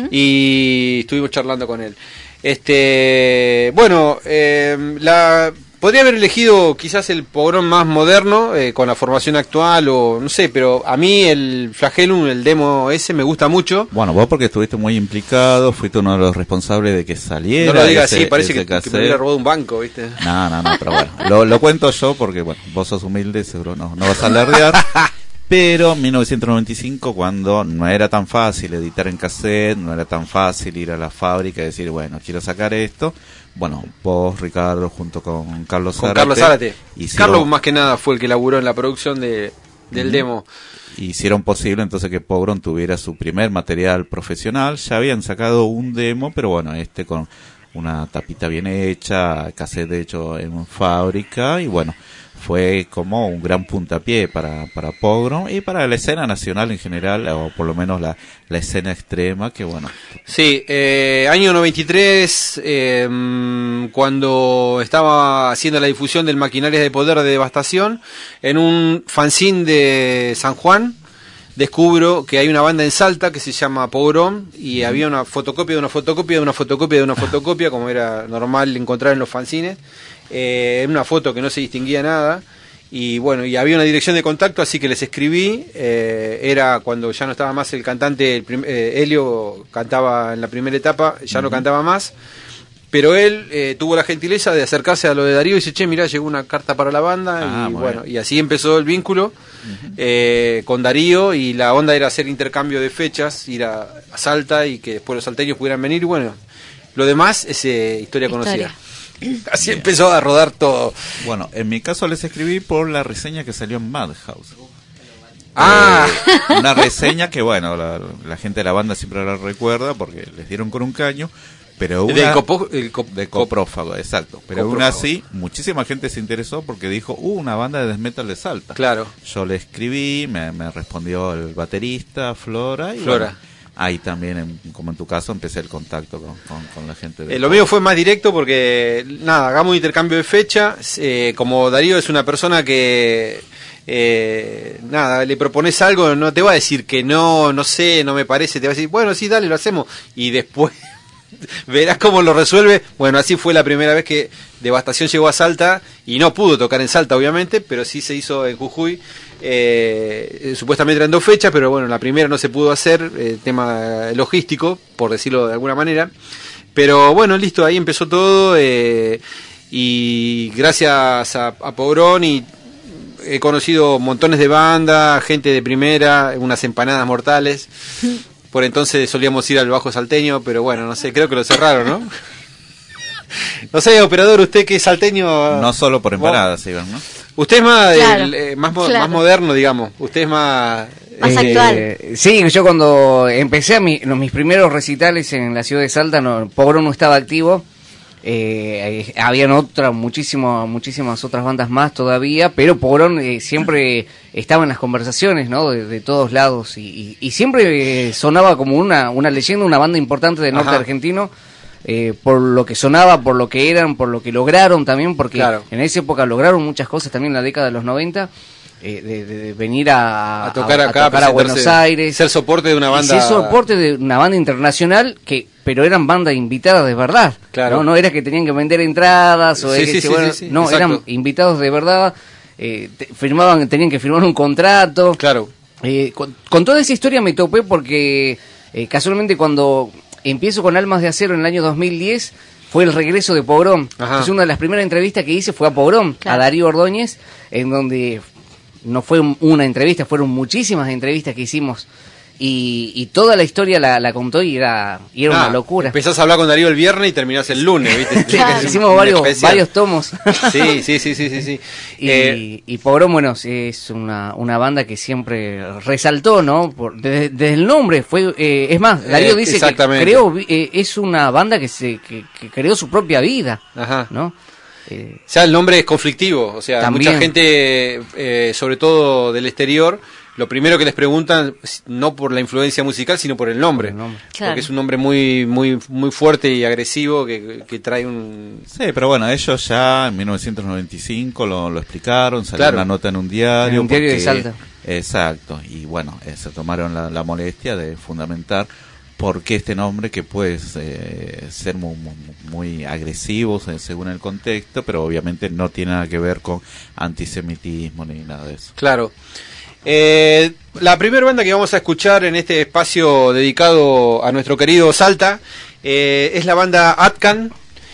y estuvimos charlando con él. Este, bueno, eh, la podría haber elegido quizás el Pogrom más moderno, eh, con la formación actual, o no sé, pero a mí el Flagellum, el demo ese, me gusta mucho. Bueno, vos porque estuviste muy implicado, fuiste uno de los responsables de que saliera. No lo digas ese- así, parece ese que, que cassette. me hubiera robado un banco, ¿viste? No, no, no, pero bueno, lo, lo cuento yo porque, bueno, vos sos humilde, seguro no, no vas a alardear. Pero en mil novecientos noventa y cinco, cuando no era tan fácil editar en cassette, no era tan fácil ir a la fábrica y decir, bueno, quiero sacar esto. Bueno, vos, Ricardo, junto con Carlos Con Zárate, Carlos Zárate. hicieron- Carlos, más que nada, fue el que laburó en la producción de, del Ujú. demo. hicieron posible entonces que Pogrom tuviera su primer material profesional. Ya habían sacado un demo, pero bueno, este con una tapita bien hecha, cassette hecho en fábrica, y bueno, fue como un gran puntapié para, para Pogrom y para la escena nacional en general, o por lo menos la, la escena extrema, que bueno. Sí, eh, año noventa y tres, eh, cuando estaba haciendo la difusión del Maquinarias de Poder de Devastación, en un fanzine de San Juan, descubro que hay una banda en Salta que se llama Pogrom, y había una fotocopia de una fotocopia de una fotocopia de una fotocopia, como era normal encontrar en los fanzines, eh, en una foto que no se distinguía nada. Y bueno, y había una dirección de contacto, así que les escribí. Eh, era cuando ya no estaba más el cantante, el prim- eh, Helio cantaba en la primera etapa, ya no cantaba más. Pero él eh, tuvo la gentileza de acercarse a lo de Darío y dice, che, mirá, llegó una carta para la banda. Ah, y muy bueno, bien. y así empezó el vínculo eh, con Darío, y la onda era hacer intercambio de fechas, ir a, a Salta y que después los salteños pudieran venir. Y bueno, lo demás es eh, historia conocida. Historia. Así empezó a rodar todo. Bueno, en mi caso les escribí por la reseña que salió en Madhouse. Ah, Eh, una reseña que, bueno, la, la gente de la banda siempre la recuerda porque les dieron con un caño, pero una... del copo- el cop- de cop- coprófago, exacto. Pero aún Coprófago. así, muchísima gente se interesó porque dijo, uh, una banda de death metal de Salta. Claro. Yo le escribí, me, me respondió el baterista, Flora, y Flora. bueno, ahí también, en- como en tu caso, empecé el contacto con, con, con la gente de... Eh, lo mío fue más directo porque, nada, hagamos un intercambio de fecha. Eh, como Darío es una persona que, eh, nada, le propones algo, no te va a decir que no, no sé, no me parece, te va a decir, bueno, sí, dale, lo hacemos. Y después verás cómo lo resuelve. Bueno, así fue la primera vez que Devastación llegó a Salta, y no pudo tocar en Salta, obviamente, pero sí se hizo en Jujuy. Eh, supuestamente eran dos fechas, pero bueno, la primera no se pudo hacer, eh, tema logístico, por decirlo de alguna manera. Pero bueno, listo, ahí empezó todo, eh, y gracias a, a Pogrom, y he conocido montones de bandas, gente de primera, unas empanadas mortales. Por entonces solíamos ir al Bajo Salteño, pero bueno, no sé, creo que lo cerraron, ¿no? No sé, operador, usted que es salteño... No solo por empanadas, iban, ¿no? Usted es más, Claro, del, eh, más, mo- claro. más moderno, digamos. Usted es más... Más eh, actual. Sí, yo cuando empecé a mi- los, mis primeros recitales en la ciudad de Salta, no, Pogrom no estaba activo. Eh, eh, habían otra, muchísimo, muchísimas otras bandas más todavía, pero Pogrom eh, siempre estaba en las conversaciones, ¿no? De, de todos lados, y, y, y siempre eh, sonaba como una, una leyenda, una banda importante del norte Ajá. argentino. Eh, por lo que sonaba, por lo que eran, por lo que lograron también, porque Claro. en esa época lograron muchas cosas también en la década de los noventa, eh, de, de- de venir a, a tocar acá, tocar a presentarse, Buenos Aires, ser soporte de una y banda... ser soporte de una banda internacional, que pero eran bandas invitadas de verdad. Claro. No, no era que tenían que vender entradas o Sí, de que sí, se- sí, bueno, sí, sí, no, exacto. eran invitados de verdad. Eh, te- firmaban, tenían que firmar un contrato. Claro. Eh, con, con toda esa historia me topé porque eh, casualmente cuando empiezo con Almas de Acero en el año dos mil diez, fue el regreso de Pogrom. Ajá. Entonces una de las primeras entrevistas que hice fue a Pogrom, Claro. a Darío Ordóñez, en donde no fue una entrevista, fueron muchísimas entrevistas que hicimos. Y, y toda la historia la, la contó y era, y era Ah, una locura. Empezás a hablar con Darío el viernes y terminás el lunes, ¿viste? Claro. Hicimos Un varios, especial. varios tomos. Sí, sí, sí, sí, sí. sí. Y, Eh, y Pogrom, bueno, es una, una banda que siempre resaltó, ¿no? Por, desde, desde el nombre, fue eh, es más, Darío Eh, dice que exactamente. creó, eh, es una banda que se que, que creó su propia vida, Ajá. ¿no? Eh, O sea, el nombre es conflictivo, o sea, También. mucha gente, eh, sobre todo del exterior, lo primero que les preguntan, no por la influencia musical, sino por el nombre. Por el nombre. Claro. Porque es un nombre muy muy muy fuerte y agresivo que, que trae un... Sí, pero bueno, ellos ya en mil novecientos noventa y cinco lo, lo explicaron, salió Claro. una nota en un diario. En un diario de porque- Salta. Exacto, y bueno, eh, se tomaron la, la molestia de fundamentar por qué este nombre, que puede eh, ser muy, muy, muy agresivo eh, según el contexto, pero obviamente no tiene nada que ver con antisemitismo ni nada de eso. Claro. Eh, la primera banda que vamos a escuchar en este espacio dedicado a nuestro querido Salta eh, es la banda Atcan.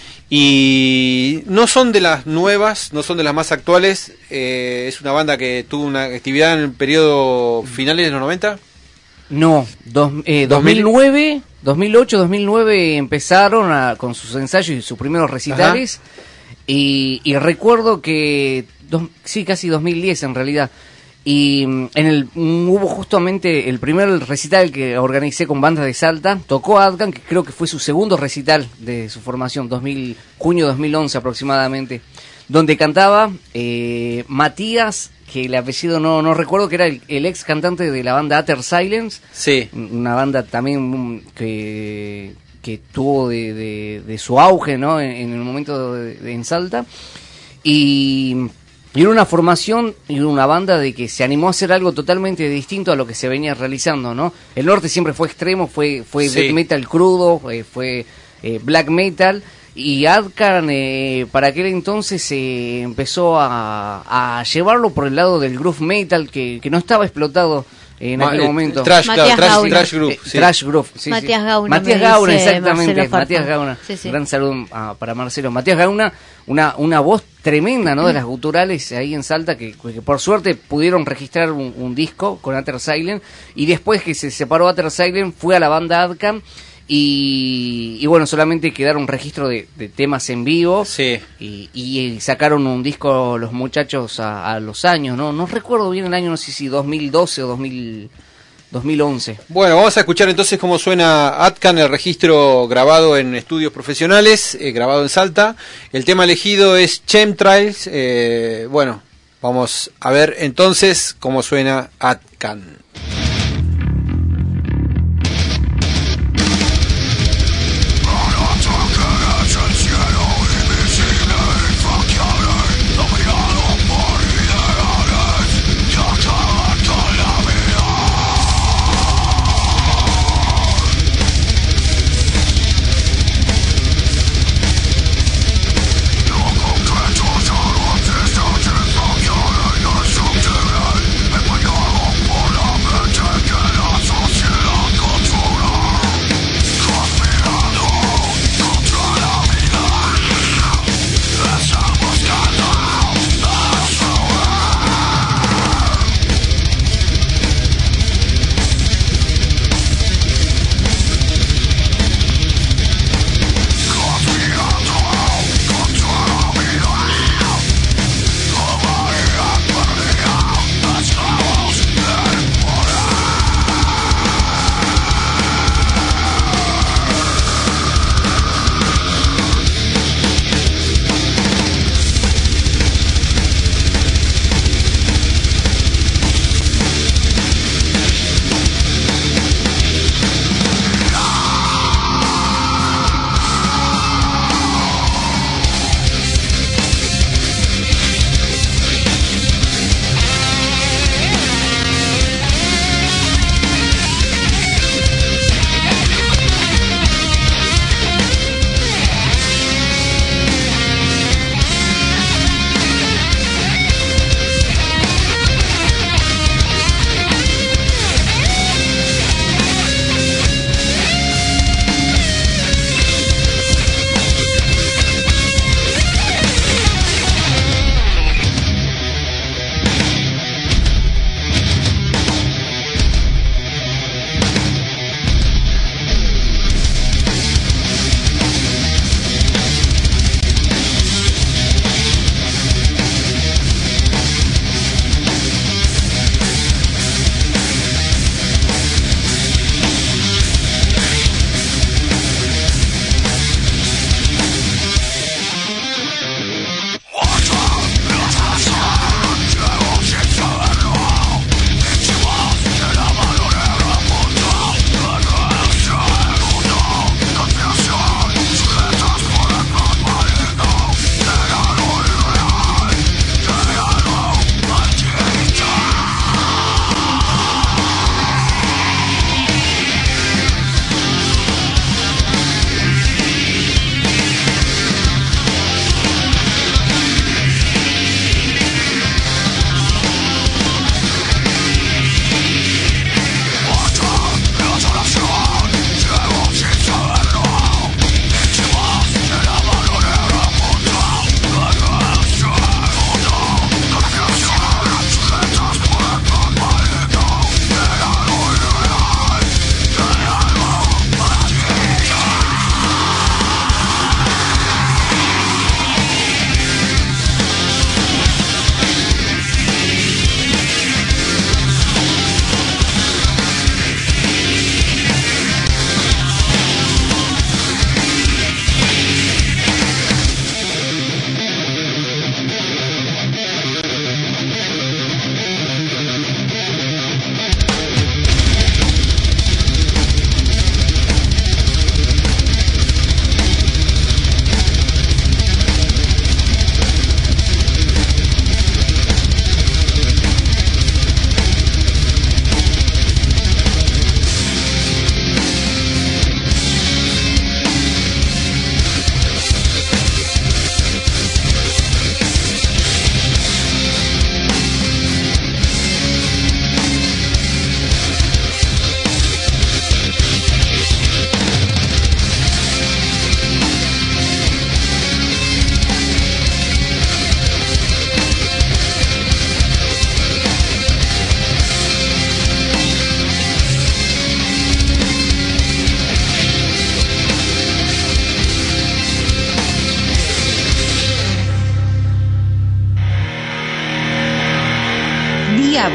Y no son de las nuevas, no son de las más actuales. eh, es una banda que tuvo una actividad en el periodo finales de los noventa. no, dos, eh, dos mil nueve, dos mil ocho, dos mil nueve empezaron a, con sus ensayos y sus primeros recitales. Y, y recuerdo que, dos, sí, casi dos mil diez en realidad. Y mm, en el mm, hubo justamente el primer recital que organicé con bandas de Salta, tocó Atcan, que creo que fue su segundo recital de su formación, dos mil, junio dos mil once aproximadamente, donde cantaba eh, Matías, que el apellido no, no recuerdo, que era el, el ex cantante de la banda Utter Silence, Sí. una banda también mm, que, que tuvo de, de, de su auge, ¿no? en, en el momento de, de- en Salta. Y... Y era una formación y una banda de que se animó a hacer algo totalmente distinto a lo que se venía realizando, ¿no? El norte siempre fue extremo, fue fue Sí. death metal crudo, eh, fue eh, black metal, y Atcan eh, para aquel entonces eh, empezó a, a llevarlo por el lado del groove metal que, que no estaba explotado en Ma- aquel eh, momento. Trash, Matías claro, trash, Gauna. trash group. Eh, sí. Trash Groove, sí, Matías sí. Gauna, Matías me Gauna, dice exactamente. Marcelo Matías Farfán. Gauna. Sí, sí. Gran saludo ah, para Marcelo. Matías Gauna, una, una voz tremenda, ¿no? De las guturales ahí en Salta, que, que por suerte pudieron registrar un, un disco con Utter Silence. Y después que se separó Utter Silence, fue a la banda Atcan. Y, y bueno, solamente quedaron un registro de, de temas en vivo. Sí. Y, y sacaron un disco los muchachos a, a los años, ¿no? No recuerdo bien el año, no sé si dos mil doce o dos mil, dos mil once. Bueno, vamos a escuchar entonces cómo suena Atcan, el registro grabado en estudios profesionales, eh, grabado en Salta. El tema elegido es Chemtrails. Eh, bueno, vamos a ver entonces cómo suena Atcan. Por la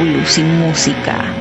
Diabolus y Música.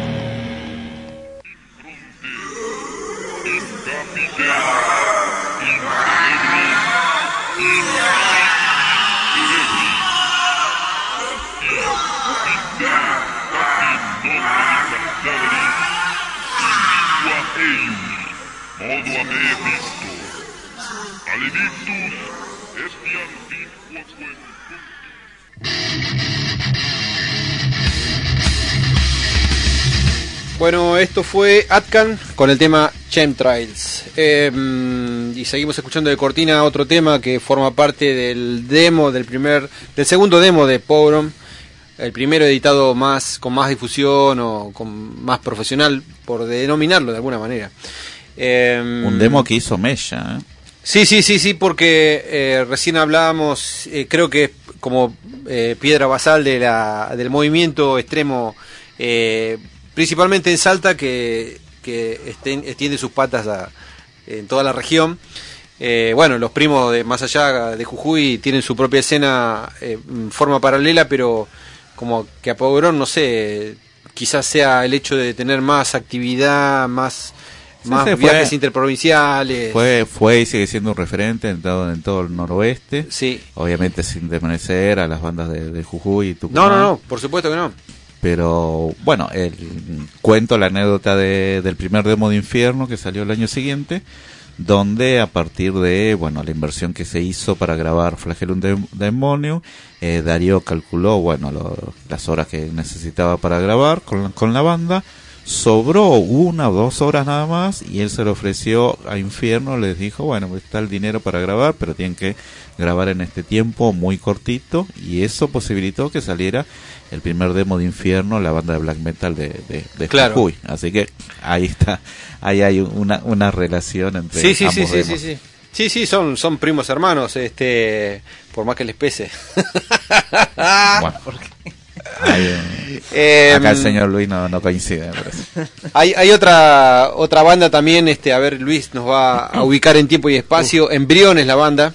Bueno, esto fue Atcan con el tema Chemtrails. Eh, y seguimos escuchando de cortina otro tema que forma parte del demo, del primer, del segundo demo de Pogrom. El primero editado más con más difusión o con más profesional, por denominarlo de alguna manera. Eh, Un demo que hizo Mesha, ¿eh? Sí, sí, sí, sí, porque eh, recién hablábamos, eh, creo que como eh, piedra basal de la, del movimiento extremo, eh, principalmente en Salta, que, que estén, extiende sus patas a, en toda la región. Eh, bueno, los primos de más allá de Jujuy tienen su propia escena eh, en forma paralela, pero como que a Pogrom, no sé, quizás sea el hecho de tener más actividad, más... Sí, más sí, viajes fue, interprovinciales. Fue, fue y sigue siendo un referente en todo, en todo el noroeste. Sí. Obviamente sin desmerecer a las bandas de, de Jujuy y Tucumán. No, no, no, por supuesto que no. Pero bueno, el, cuento la anécdota de, del primer demo de Infierno que salió el año siguiente, donde a partir de bueno la inversión que se hizo para grabar Flagellum Demonium, eh, Darío calculó bueno lo, las horas que necesitaba para grabar con, con la banda. Sobró una o dos horas nada más y él se lo ofreció a Infierno, les dijo, bueno, está el dinero para grabar, pero tienen que grabar en este tiempo muy cortito, y eso posibilitó que saliera el primer demo de Infierno, la banda de black metal de, de, de claro. Jujuy. Así que ahí está, ahí hay una, una relación entre sí, sí, ambos sí, demos. sí, sí, sí. Sí, sí, son, son primos hermanos, este, por más que les pese. Bueno, porque... Hay, eh, acá el señor Luis no, no coincide. Hay, hay otra otra banda también, este, a ver, Luis nos va a ubicar en tiempo y espacio. Uh. Embrión es la banda.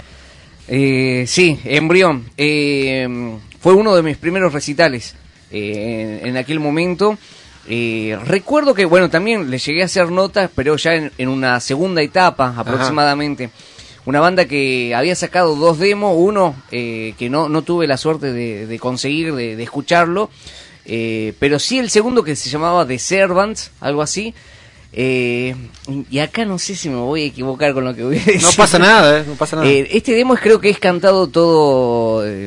Eh, sí, Embrión. Eh, fue uno de mis primeros recitales eh, en, en aquel momento. Eh, recuerdo que, bueno, también le llegué a hacer notas, pero ya en, en una segunda etapa aproximadamente. Ajá. Una banda que había sacado dos demos, uno eh, que no, no tuve la suerte de, de conseguir, de, de escucharlo, eh, pero sí el segundo que se llamaba The Servants, algo así. Eh, y acá no sé si me voy a equivocar con lo que voy a decir. No pasa nada, eh, no pasa nada. Eh, este demo es, creo que es cantado todo eh,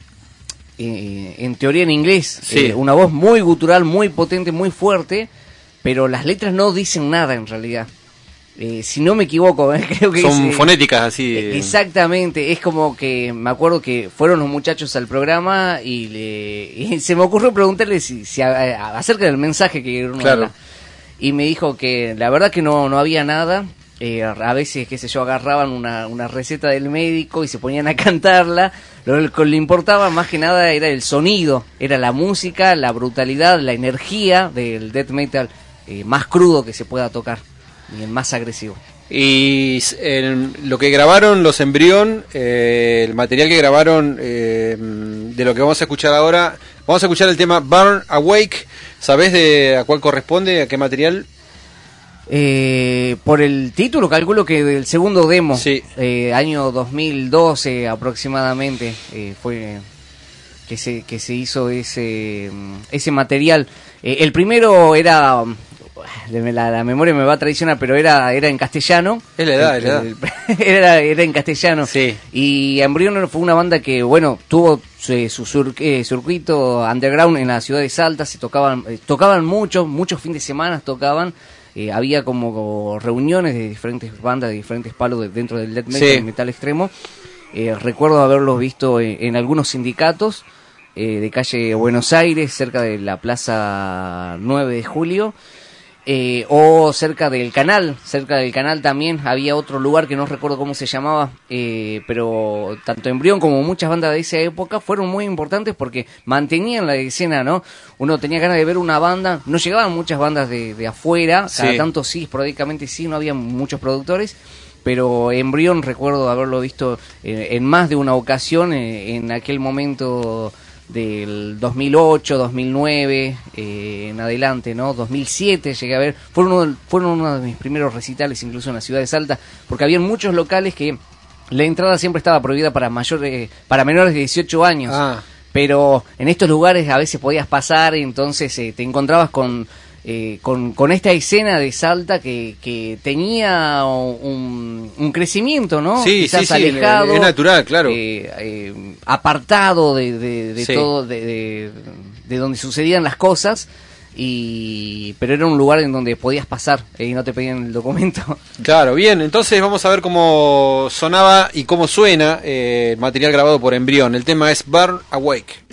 eh, en teoría en inglés. Sí. Eh, una voz muy gutural, muy potente, muy fuerte, pero las letras no dicen nada en realidad. Eh, si no me equivoco, eh, creo que son es, eh, fonéticas así. Eh, exactamente, es como que me acuerdo que fueron los muchachos al programa y, le, y se me ocurrió preguntarle si, si a, a, acerca del mensaje que querían claro. hablar. Y me dijo que la verdad que no, no había nada. Eh, a veces, qué sé yo, agarraban una, una receta del médico y se ponían a cantarla. Lo que le importaba más que nada era el sonido, era la música, la brutalidad, la energía del death metal eh, más crudo que se pueda tocar. Y el más agresivo. Y eh, lo que grabaron los Embrión, eh, el material que grabaron eh, de lo que vamos a escuchar ahora, vamos a escuchar el tema Burn Awake. ¿Sabés de a cuál corresponde, a qué material? Eh, por el título calculo que del segundo demo, sí. eh, año dos mil doce aproximadamente, eh, fue que se, que se hizo ese, ese material. Eh, el primero era... La, la memoria me va a traicionar, pero era era en castellano. Es la edad, es la edad. era, era en castellano. Sí. Y Embrión fue una banda que, bueno, tuvo su, su sur, eh, circuito underground en la ciudad de Salta. Se tocaban eh, tocaban mucho, muchos fines de semana tocaban. Eh, había como, como reuniones de diferentes bandas, de diferentes palos de, dentro del death metal, sí. metal extremo. Eh, recuerdo haberlos visto en, en algunos sindicatos eh, de calle Buenos Aires, cerca de la Plaza nueve de julio. Eh, o cerca del canal, cerca del canal también había otro lugar que no recuerdo cómo se llamaba, eh, pero tanto Embrión como muchas bandas de esa época fueron muy importantes porque mantenían la escena, ¿no? Uno tenía ganas de ver una banda, no llegaban muchas bandas de, de afuera, cada sí. tanto sí, esporádicamente sí, no había muchos productores, pero Embrión recuerdo haberlo visto en, en más de una ocasión, en, en aquel momento del dos mil ocho, dos mil nueve, eh, en adelante, ¿no? dos mil siete llegué a ver, fueron uno, fueron uno de mis primeros recitales, incluso en la ciudad de Salta, porque había muchos locales que la entrada siempre estaba prohibida para mayores, para menores de dieciocho años, ah. pero en estos lugares a veces podías pasar y entonces eh, te encontrabas con, eh, con con esta escena de Salta que, que tenía un, un crecimiento, ¿no? Sí, Quizás sí, alejado, sí, es natural, claro. Eh, eh, apartado de, de, de sí. todo, de, de, de donde sucedían las cosas. Y pero era un lugar en donde podías pasar eh, y no te pedían el documento. Claro, bien, entonces vamos a ver cómo sonaba y cómo suena eh, el material grabado por Embrión. El tema es Burn Awake.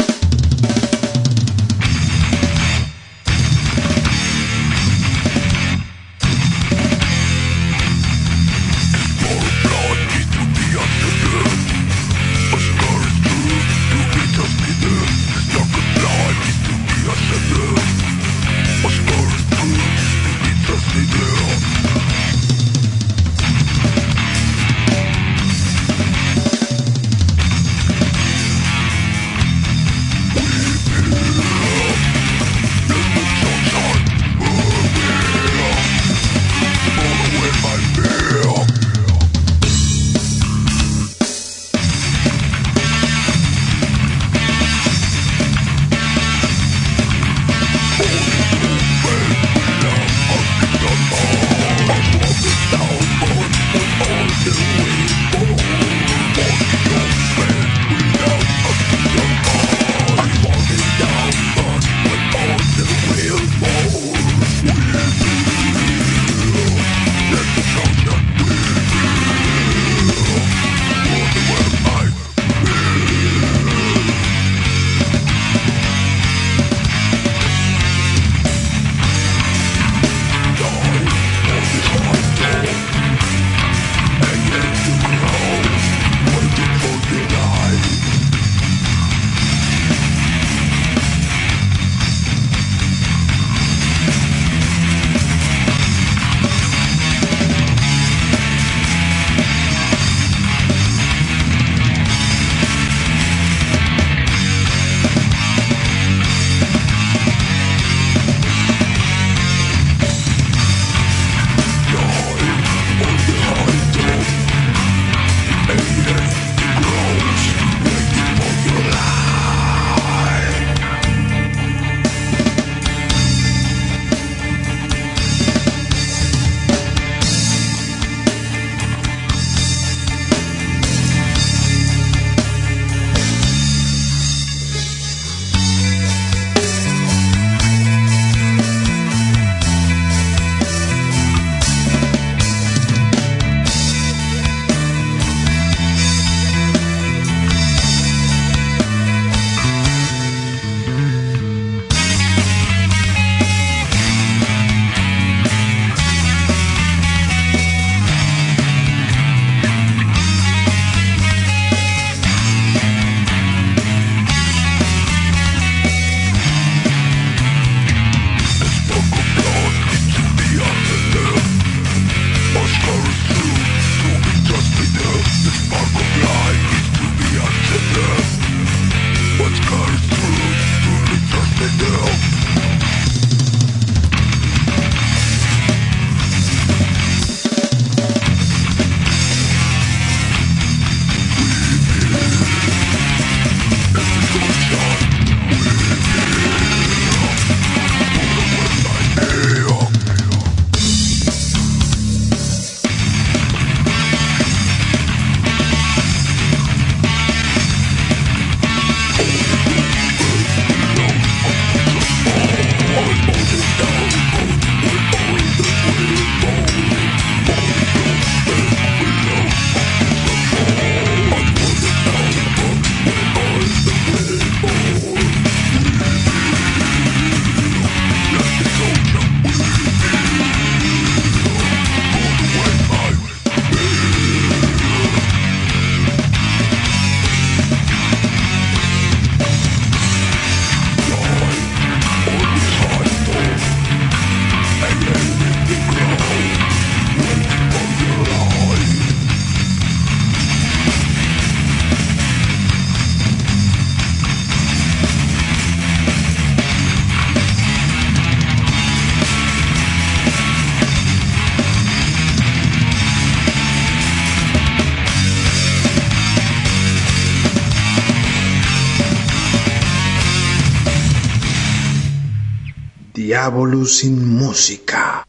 Diablo sin música.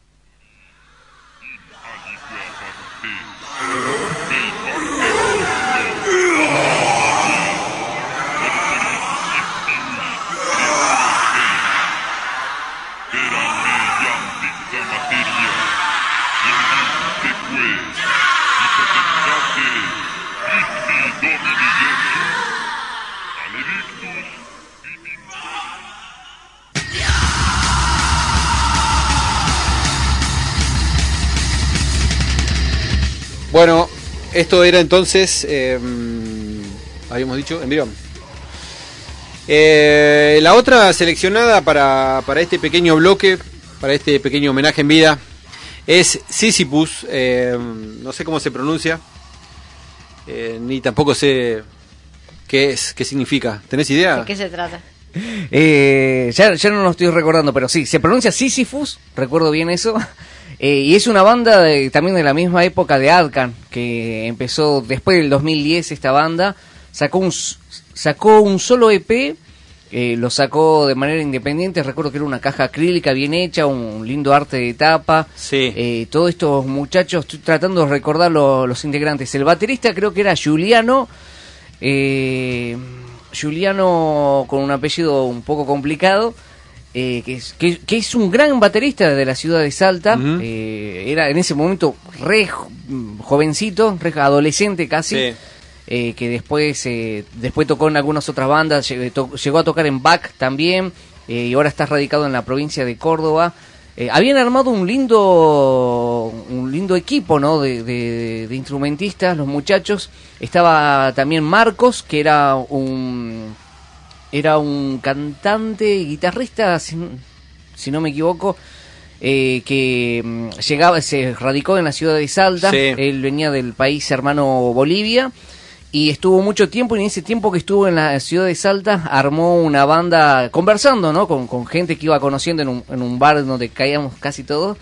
Bueno, esto era entonces, eh, habíamos dicho, Environ. Eh, la otra seleccionada para, para este pequeño bloque, para este pequeño homenaje en vida, es Sisyphus. Eh, no sé cómo se pronuncia, eh, ni tampoco sé qué es, qué significa. ¿Tenés idea? ¿De qué se trata? Eh, ya, ya no lo estoy recordando, pero sí, se pronuncia Sisyphus, recuerdo bien eso. Eh, y es una banda de, también de la misma época de Adcan, que empezó después del dos mil diez esta banda. Sacó un, sacó un solo E P, eh, lo sacó de manera independiente. Recuerdo que era una caja acrílica bien hecha, un lindo arte de tapa. Sí. Eh, todos estos muchachos, estoy tratando de recordar lo, los integrantes. El baterista creo que era Giuliano, eh, Giuliano con un apellido un poco complicado. Eh, que, es, que, que es un gran baterista de la ciudad de Salta. Uh-huh. eh, era en ese momento re jovencito, re adolescente casi. Sí. eh, que después eh, después tocó en algunas otras bandas, llegó, llegó a tocar en B A C también, eh, y ahora está radicado en la provincia de Córdoba. Eh, habían armado un lindo un lindo equipo, ¿no? de, de, de instrumentistas, los muchachos. Estaba también Marcos, que era un era un cantante y guitarrista, si, si no me equivoco, eh, que um, llegaba, se radicó en la ciudad de Salta. Sí. Él venía del país hermano Bolivia y estuvo mucho tiempo, y en ese tiempo que estuvo en la ciudad de Salta armó una banda conversando, ¿no? con, con gente que iba conociendo en un, en un bar donde caíamos casi todos.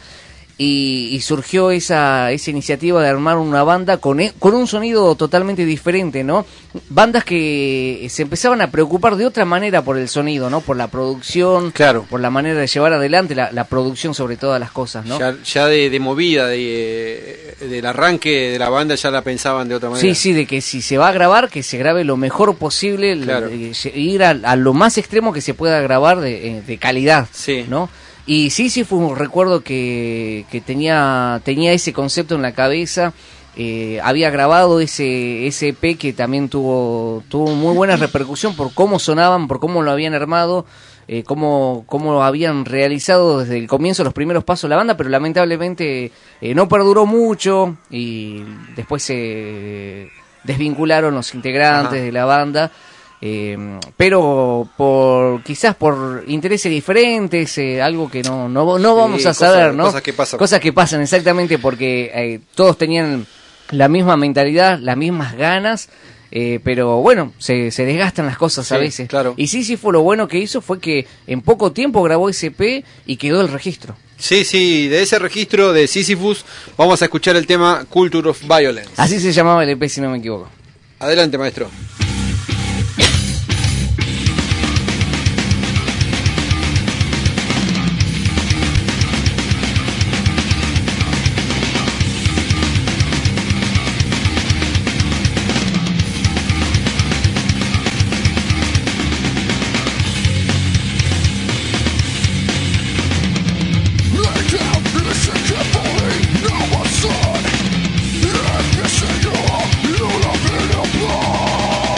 Y, y surgió esa esa iniciativa de armar una banda con, con un sonido totalmente diferente, ¿no? Bandas que se empezaban a preocupar de otra manera por el sonido, ¿no? Por la producción, claro, por la manera de llevar adelante la, la producción sobre todas las cosas, ¿no? Ya, ya de, de movida, de, del arranque de la banda ya la pensaban de otra manera. Sí, sí, de que si se va a grabar, que se grabe lo mejor posible, claro, de, de ir a, a lo más extremo que se pueda grabar de, de calidad, sí, ¿no? Y sí, sí, fue un recuerdo que, que tenía tenía ese concepto en la cabeza. Eh, había grabado ese ese E P que también tuvo tuvo muy buena repercusión por cómo sonaban, por cómo lo habían armado, eh, cómo, cómo lo habían realizado desde el comienzo, los primeros pasos de la banda, pero lamentablemente eh, no perduró mucho y después se desvincularon los integrantes, ajá, de la banda. Eh, pero por quizás por intereses diferentes, eh, algo que no no, no vamos sí, a saber, cosas, ¿no? Cosas que pasan. Cosas que pasan, exactamente, porque eh, todos tenían la misma mentalidad, las mismas ganas, eh, pero bueno, se, se desgastan las cosas, sí, a veces. Claro. Y sí, sí, fue lo bueno que hizo, fue que en poco tiempo grabó ese E P y quedó el registro. Sí, sí, de ese registro de Sisyphus vamos a escuchar el tema Culture of Violence. Así se llamaba el E P, si no me equivoco. Adelante, maestro. You're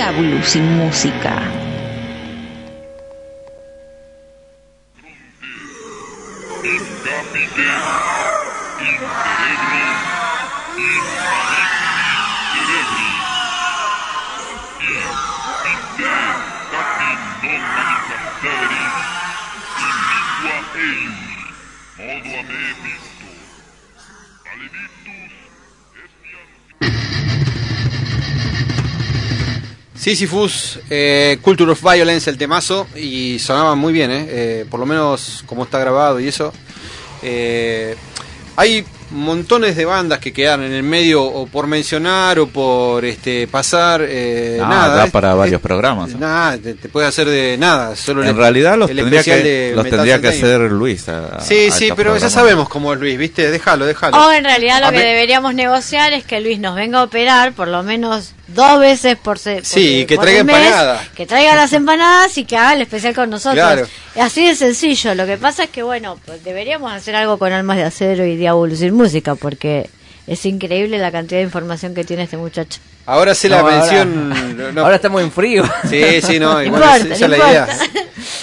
Diablo sin música. Sisyphus, eh, Culture of Violence, el temazo, y sonaba muy bien, eh, eh, por lo menos como está grabado y eso. Eh, hay montones de bandas que quedaron en el medio o por mencionar o por este pasar. Eh, no, nada, da es, para varios es, programas. ¿eh? Nada, te, te puede hacer de nada. Solo en el, realidad los el tendría que, de los tendría que hacer Luis. A, sí, a sí, pero programas. ya sabemos cómo es Luis, ¿viste? Déjalo, déjalo. O en realidad lo A que me... deberíamos negociar es que Luis nos venga a operar por lo menos dos veces por se, sí, por, que por traiga mes, empanadas. Que traiga las empanadas y que haga el especial con nosotros. Claro. Así de sencillo. Lo que pasa es que, bueno, pues deberíamos hacer algo con Almas de Acero y Diablo sin música, porque es increíble la cantidad de información que tiene este muchacho. Ahora sé la no, mención. Ahora, no. ahora estamos en frío. Sí, sí, no, No igual importa, esa no es la idea. importa.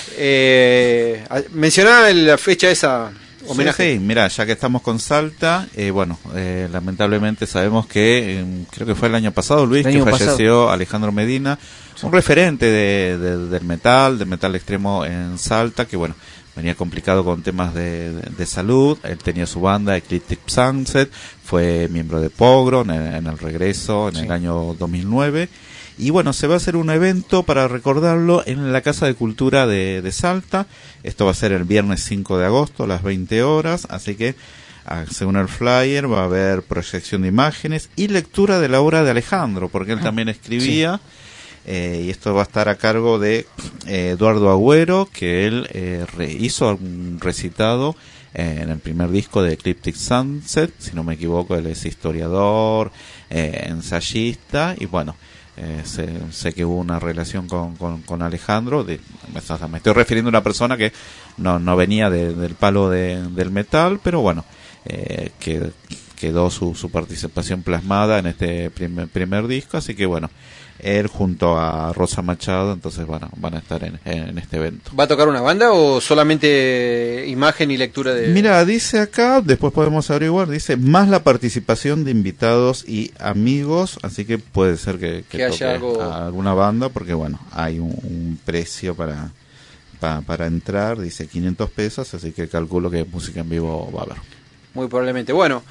Eh, mencionaba la fecha esa. Homenaje. Sí, sí, mira, ya que estamos con Salta, eh, bueno, eh, lamentablemente sabemos que, eh, creo que fue el año pasado, Luis, el que año falleció pasado. Alejandro Medina, sí. Un referente de, de, del metal, del metal extremo en Salta, que bueno, venía complicado con temas de, de, de salud. Él tenía su banda Ecliptic Sunset, fue miembro de Pogrom en, en el regreso en sí. el año dos mil nueve. Y bueno, se va a hacer un evento para recordarlo en la Casa de Cultura de, de Salta. Esto va a ser el viernes cinco de agosto a las veinte horas, así que según el flyer va a haber proyección de imágenes y lectura de la obra de Alejandro, porque él también escribía. Sí. Eh, y esto va a estar a cargo de eh, Eduardo Agüero, que él eh, re, hizo un recitado eh, en el primer disco de Ecliptic Sunset, si no me equivoco. Él es historiador, eh, ensayista, y bueno, Eh, sé, sé que hubo una relación con, con, con Alejandro. De, me estoy refiriendo a una persona que no, no venía de, del palo de, del metal, pero bueno, eh, que quedó su, su participación plasmada en este primer, primer disco, así que bueno, él junto a Rosa Machado, entonces bueno, van a estar en, en este evento. ¿Va a tocar una banda o solamente imagen y lectura de...? Mira, dice acá, después podemos averiguar, dice más la participación de invitados y amigos, así que puede ser que, que, que toque haya algo... a alguna banda, porque bueno, hay un, un precio para, para, para entrar, dice quinientos pesos, así que calculo que música en vivo va a haber. Muy probablemente. Bueno,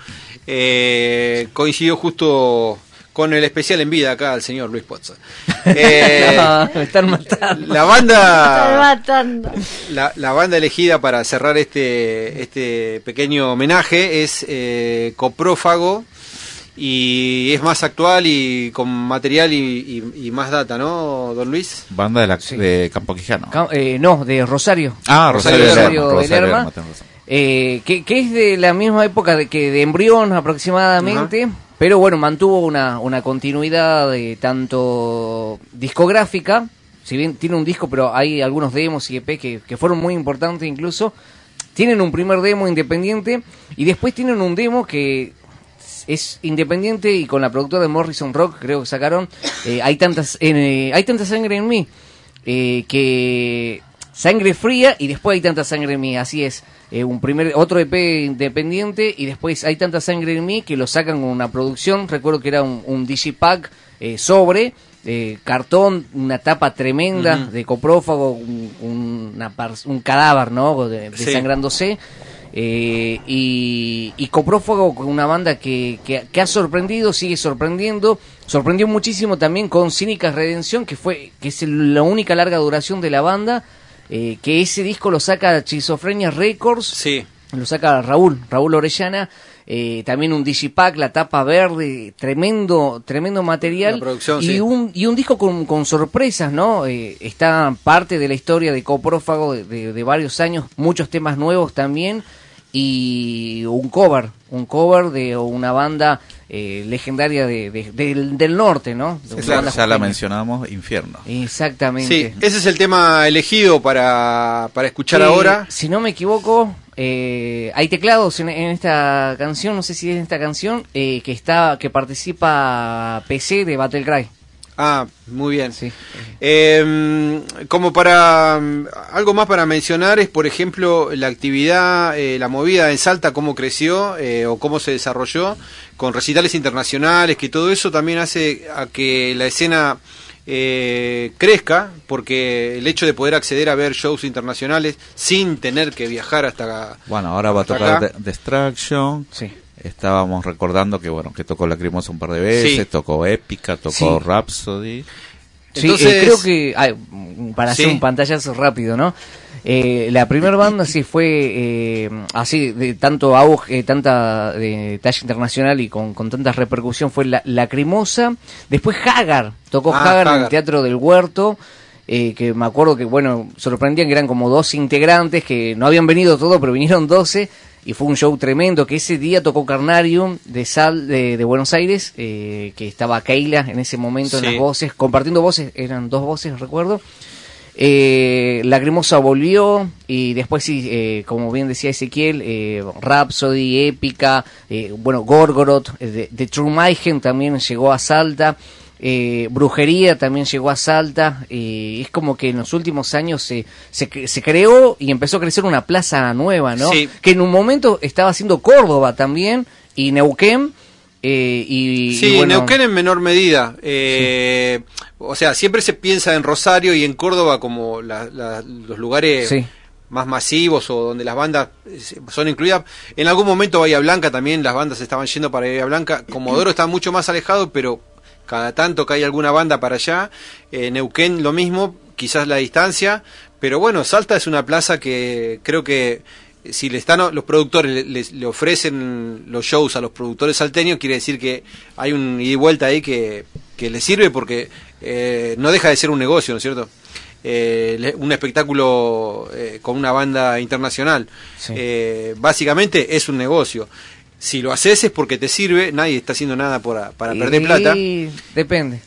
eh, coincidió justo con el especial en vida acá al señor Luis Pozza. Eh, no, me están matando. La banda, me están matando. La, la banda elegida para cerrar este este pequeño homenaje es eh, Coprófago, y es más actual y con material y, y, y más data, ¿no, don Luis? Banda de, la, sí. de Campo Quijano. Cam- eh, no, de Rosario. Ah, Rosario, Rosario, Rosario de Lerma. de Lerma. Rosario de Lerma. Eh, que, que es de la misma época de que de Embrión aproximadamente, uh-huh. Pero bueno, mantuvo una, una continuidad de tanto discográfica, si bien tiene un disco, pero hay algunos demos y E P que, que fueron muy importantes incluso. Tienen un primer demo independiente y después tienen un demo que es independiente y con la productora de Morrison Rock, creo que sacaron, eh, hay tantas eh, hay tanta sangre en mí, eh, que Sangre Fría y después Hay tanta sangre en mí, así es. Eh, un primer otro E P independiente y después Hay tanta sangre en mí, que lo sacan con una producción. Recuerdo que era un, un digipack eh, sobre eh, cartón, una tapa tremenda, uh-huh. de coprófago, un, un, una par, un cadáver, ¿no? De, desangrándose. Sí. Eh, y, y Coprófago, una banda que, que, que ha sorprendido, sigue sorprendiendo. Sorprendió muchísimo también con Cínicas Redención, que fue que es el, la única larga duración de la banda. Eh, que ese disco lo saca Schizofrenia Records, sí. Lo saca Raúl, Raúl Orellana, eh, también un digipack, la tapa verde, tremendo, tremendo material, y sí. un y un disco con, con sorpresas, ¿no? Eh, está parte de la historia de Coprófago de, de, de varios años, muchos temas nuevos también, y un cover, un cover de una banda eh, legendaria de, de, de, del, del norte, ¿no? De claro, ya la mencionamos, Infierno. Exactamente. Sí, ese es el tema elegido para, para escuchar eh, ahora. Si no me equivoco, eh, hay teclados en, en esta canción, no sé si es en esta canción, eh, que está que participa P C de Battlecry. Ah, muy bien. Sí. Eh, como para algo más para mencionar es, por ejemplo, la actividad, eh, la movida en Salta, cómo creció eh, o cómo se desarrolló con recitales internacionales, que todo eso también hace a que la escena eh, crezca, porque el hecho de poder acceder a ver shows internacionales sin tener que viajar hasta Bueno, ahora va a tocar De- Destruction. Sí. Estábamos recordando que bueno que tocó Lacrimosa un par de veces, Sí. tocó Épica, tocó Sí. Rhapsody. Sí, Entonces- eh, creo que, ay, para hacer Sí. un pantallazo rápido, ¿no? Eh, la primera banda sí fue eh, así, de tanto auge, eh, tanta de talla internacional y con, con tanta repercusión, fue la, Lacrimosa. Después Hagar, tocó Ah, Hagar en el Hagar. Teatro del Huerto. Eh, que me acuerdo que, bueno, sorprendían que eran como doce integrantes, que no habían venido todos, pero vinieron doce, y fue un show tremendo, que ese día tocó Carnarium de Sal de, de Buenos Aires, eh, que estaba Keila en ese momento Sí. en las voces, compartiendo voces, eran dos voces, recuerdo. Eh, Lacrimosa volvió, y después sí, eh, como bien decía Ezequiel, eh, Rhapsody, Épica, eh, bueno, Gorgoroth, eh, de, de True Mayhem también llegó a Salta. Eh, Brujería también llegó a Salta. Eh, es como que en los últimos años se, se, se creó y empezó a crecer una plaza nueva, ¿no? Sí. Que en un momento estaba haciendo Córdoba también y Neuquén. Eh, y, Sí, y bueno, Neuquén en menor medida. Eh, O sea, siempre se piensa en Rosario y en Córdoba como la- la- los lugares Sí. más masivos o donde las bandas eh, son incluidas. En algún momento Bahía Blanca también, las bandas estaban yendo para Bahía Blanca. Comodoro está mucho más alejado, pero cada tanto cae alguna banda para allá. Eh, Neuquén lo mismo, quizás la distancia. Pero bueno, Salta es una plaza que creo que si le están los productores le, le- le ofrecen los shows a los productores salteños, quiere decir que hay un ida y vuelta ahí que, que les sirve, porque eh, no deja de ser un negocio, ¿no es cierto? Eh, le- un espectáculo eh, con una banda internacional. Sí. Eh, básicamente es un negocio. Si lo haces es porque te sirve, nadie está haciendo nada por, para perder y- plata. Depende.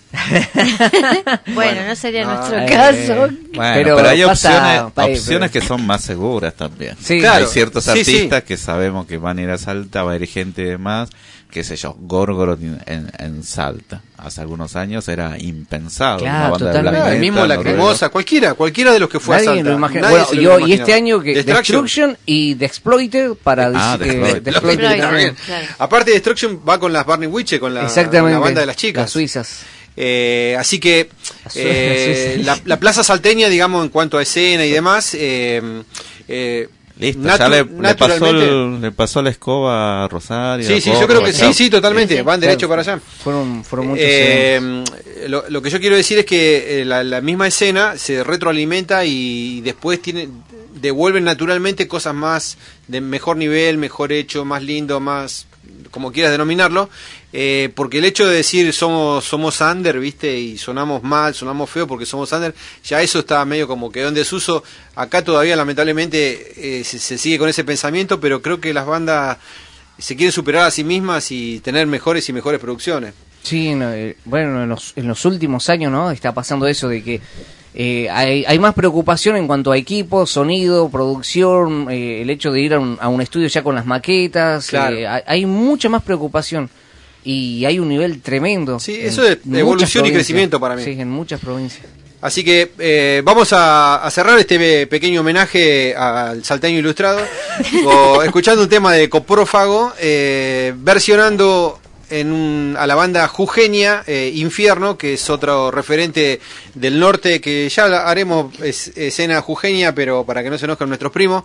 Bueno, no sería no, nuestro eh, caso. Bueno, Pero pero, hay pasa- opciones, pa- opciones pero- que son más seguras también. Sí. Claro. Hay ciertos Sí, sí. artistas que sabemos que van a ir a Salta, va a ir gente de más, qué sé yo, Gorgoroth en, en, en Salta. Hace algunos años era impensable. Claro, una banda de totalmente. black Ah, el metal, mismo noruego. Lacrimosa, cualquiera, cualquiera de los que fue Nadie a Salta. lo imagina. Nadie Bueno, se lo yo, y imaginaba. este año que Destruction. Destruction y The Exploited para Ah, decir The que Exploited. The Exploited Exploited, también. claro. Aparte, Destruction va con las Barney Witches, con la, Exactamente. la banda de las chicas. Las suizas. Eh, así que Las su- eh, las la, suizas. la plaza salteña, digamos, en cuanto a escena y demás, eh, eh, Listo, natu- ya le, le pasó naturalmente- el- le pasó la escoba a Rosario. Sí, a sí, yo creo Córdoba, que chao. sí, sí, totalmente, Sí, sí. van derecho Claro, para allá. Fueron, fueron muchos eventos. Eh, lo, lo que yo quiero decir es que eh, la, la misma escena se retroalimenta y después tiene devuelven naturalmente cosas más de mejor nivel, mejor hecho, más lindo, más como quieras denominarlo, eh, porque el hecho de decir somos somos under, viste, y sonamos mal, sonamos feo porque somos under, ya eso está medio como quedó en desuso. Acá todavía lamentablemente eh, se, se sigue con ese pensamiento, pero creo que las bandas se quieren superar a sí mismas y tener mejores y mejores producciones. Sí, no, eh, bueno, en los, en los últimos años, ¿no? Está pasando eso de que eh, hay, hay más preocupación en cuanto a equipo, sonido, producción, eh, el hecho de ir a un, a un estudio ya con las maquetas. Claro. eh, hay, hay mucha más preocupación y hay un nivel tremendo. Sí, en eso es muchas evolución y provincias. crecimiento para mí. Sí, en muchas provincias. Así que eh, vamos a, a cerrar este pequeño homenaje al salteño ilustrado o, escuchando un tema de Coprófago, eh, versionando en un- a la banda jujeña, eh, Infierno, que es otro referente del norte, que ya la- haremos es- escena jujeña, pero para que no se enojen nuestros primos.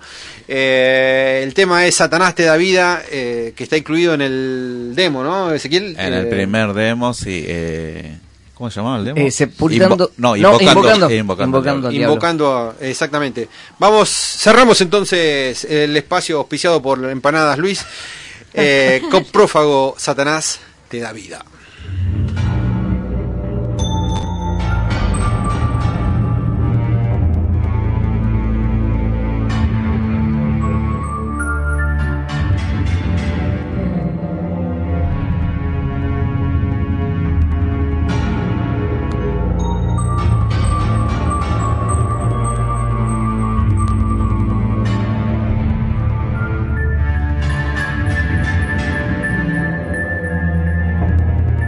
Eh, el tema es Satanás te da vida, eh, que está incluido en el demo, ¿no, Ezequiel? En Eh, el primer demo, sí. Eh, ¿Cómo se llamaba el demo? Eh, sepultando- Invo- no, no, invocando, invocando. eh, invocando, Invocando. al diablo. Invocando a- exactamente. Vamos, cerramos entonces el espacio auspiciado por Empanadas Luis. Eh, Coprófago, Satanás te da vida. Thank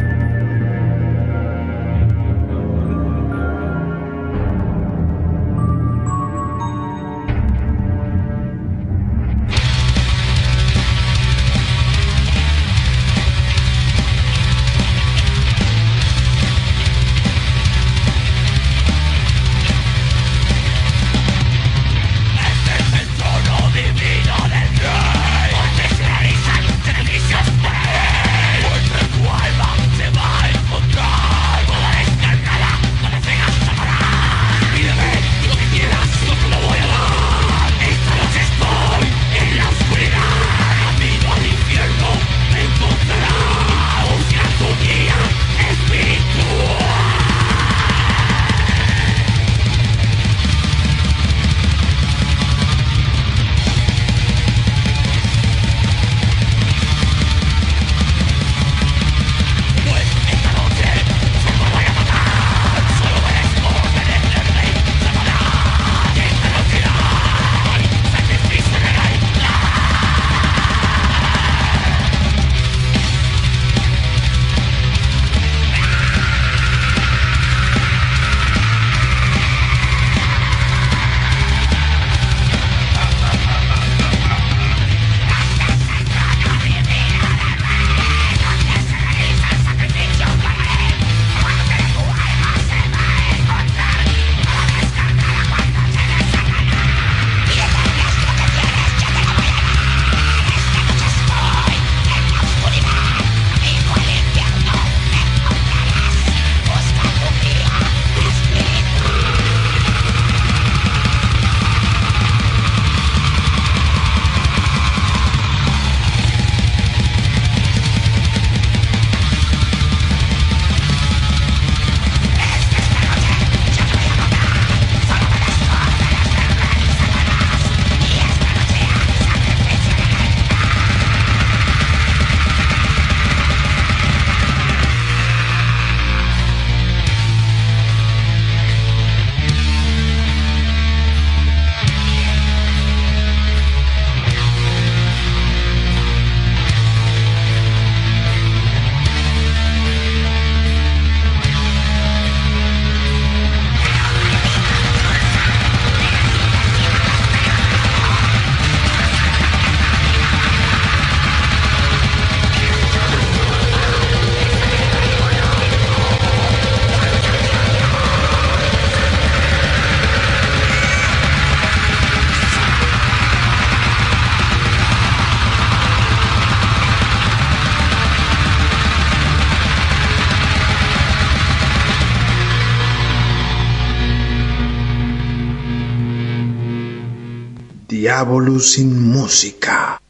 Diablo sin música.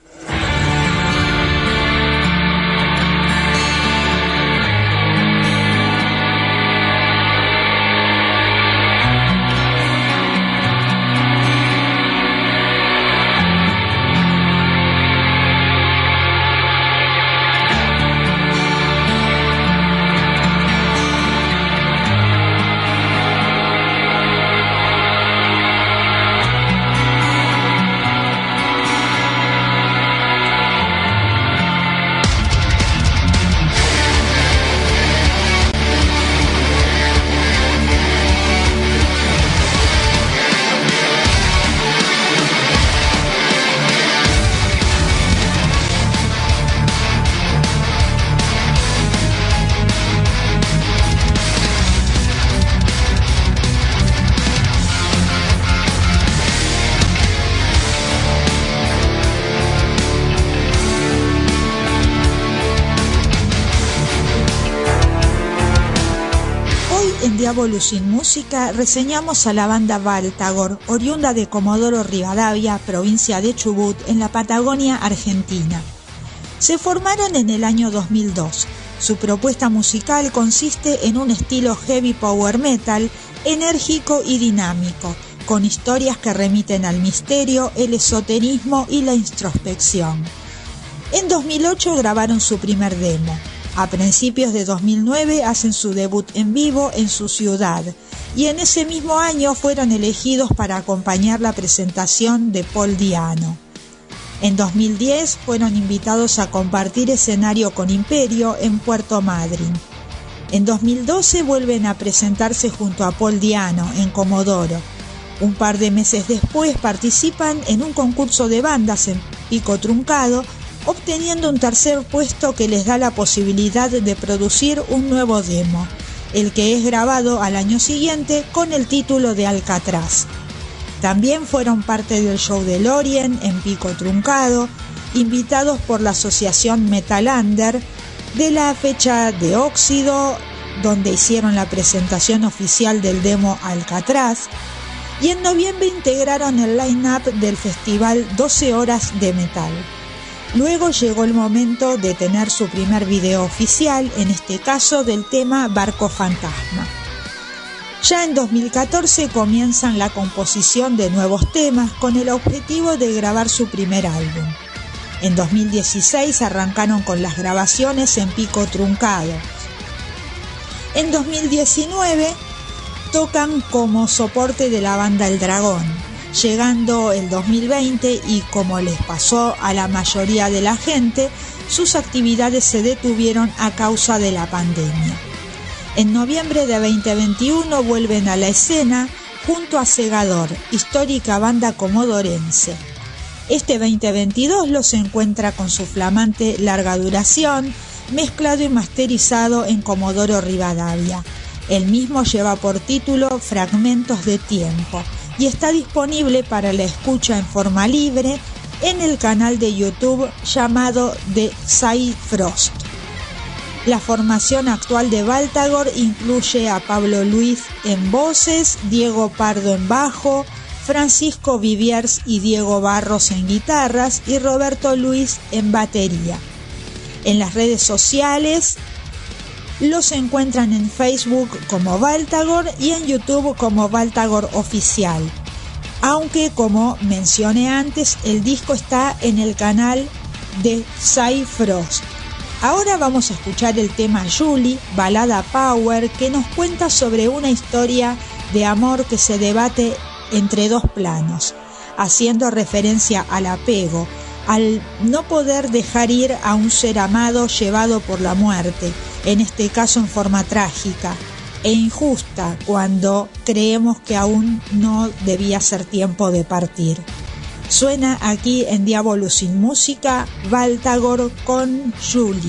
Diablo sin música reseñamos a la banda Baltagor, oriunda de Comodoro Rivadavia, provincia de Chubut, en la Patagonia Argentina. Se formaron en el año dos mil dos. Su propuesta musical consiste en un estilo heavy power metal, enérgico y dinámico, con historias que remiten al misterio, el esoterismo y la introspección. En dos mil ocho grabaron su primer demo. A principios de dos mil nueve hacen su debut en vivo en su ciudad y en ese mismo año fueron elegidos para acompañar la presentación de Paul Di'Anno. En dos mil diez fueron invitados a compartir escenario con Imperio en Puerto Madryn. En dos mil doce vuelven a presentarse junto a Paul Di'Anno en Comodoro. Un par de meses después participan en un concurso de bandas en Pico Truncado, obteniendo un tercer puesto que les da la posibilidad de producir un nuevo demo, el que es grabado al año siguiente con el título de Alcatraz. También fueron parte del show de Lorien en Pico Truncado, invitados por la asociación Metal Under, de la fecha de Óxido, donde hicieron la presentación oficial del demo Alcatraz, y en noviembre integraron el line-up del festival doce horas de metal. Luego llegó el momento de tener su primer video oficial, en este caso del tema Barco Fantasma. Ya en dos mil catorce comienzan la composición de nuevos temas con el objetivo de grabar su primer álbum. En dos mil dieciséis arrancaron con las grabaciones en Pico Truncado. En dos mil diecinueve tocan como soporte de la banda El Dragón, llegando el dos mil veinte y, como les pasó a la mayoría de la gente, sus actividades se detuvieron a causa de la pandemia. En noviembre de veinte veintiuno vuelven a la escena junto a Segador, histórica banda comodorense. Este veinte veintidós los encuentra con su flamante Larga Duración, mezclado y masterizado en Comodoro Rivadavia. El mismo lleva por título Fragmentos de Tiempo y está disponible para la escucha en forma libre en el canal de YouTube llamado The Cyfrost. La formación actual de Baltagor incluye a Pablo Luis en voces, Diego Pardo en bajo, Francisco Viviers y Diego Barros en guitarras y Roberto Luis en batería. En las redes sociales los encuentran en Facebook como Baltagor y en YouTube como Baltagor Oficial. Aunque, como mencioné antes, el disco está en el canal de Cyfrost. Ahora vamos a escuchar el tema Julie, balada power, que nos cuenta sobre una historia de amor que se debate entre dos planos, haciendo referencia al apego, al no poder dejar ir a un ser amado llevado por la muerte, en este caso en forma trágica e injusta, cuando creemos que aún no debía ser tiempo de partir. Suena aquí en Diablo sin música, Baltagor con Julie.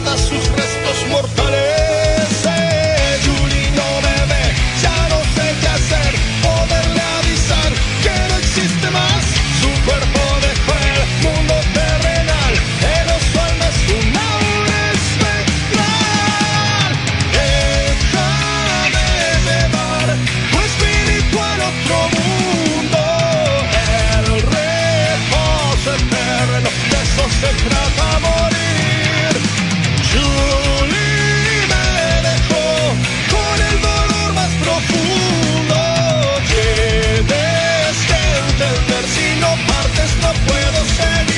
mata sus restos mortales. Eh, Julie no bebe, ya no sé qué hacer, poderle avisar que no existe más. Su cuerpo dejó el mundo terrenal, en su alma es un aura espectral. Déjame llevar tu espíritu al otro mundo, el reposo eterno, de eso se trata morir. Julie me dejó con el dolor más profundo. Tienes que entender, si no partes no puedo seguir.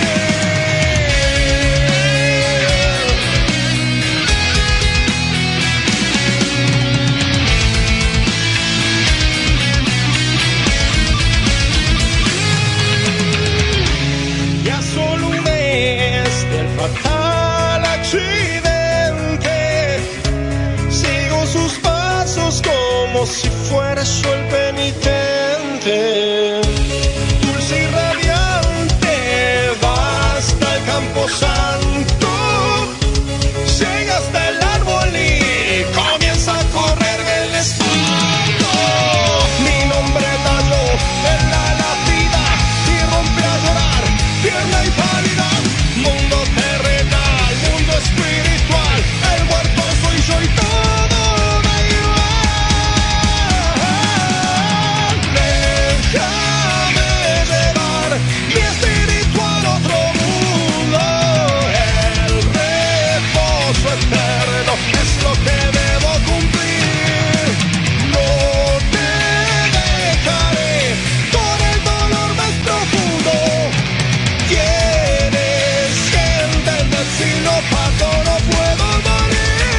Ya solo un mes del fatal accidente, sigo sus pasos como si fuera yo el penitente. Dulce y radiante va hasta el campo santo, llega hasta el árbol y comienza a correr el espanto. Mi nombre talló en la lápida y rompe a llorar, tierna y pálida. Mundo terrenal, mundo espiritual, el muerto soy yo y todo da igual. Déjame llevar mi espíritu al otro mundo, el reposo eterno es lo que debo cumplir. No te dejaré con el dolor más profundo. Tienes que entender, si no parto no puedo morir.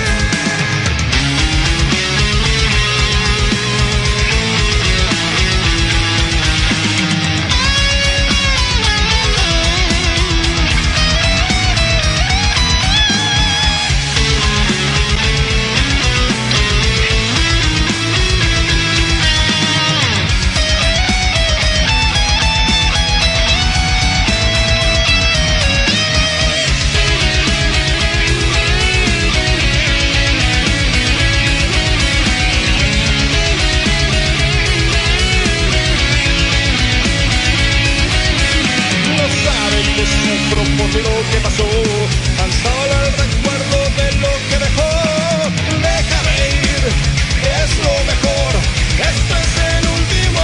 No saben que sufro por lo que pasó, tan solo el recuerdo de lo que dejó. Déjame ir, es lo mejor, esto es el último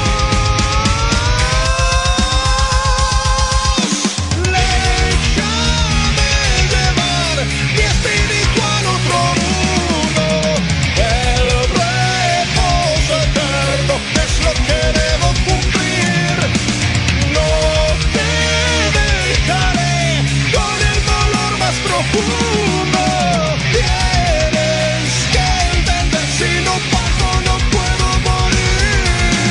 adiós. Déjame llevar mi espíritu al otro mundo, el reposo eterno es lo que debo cumplir. No te dejaré con el dolor más profundo. Tienes que entender, si no parto no puedo morir.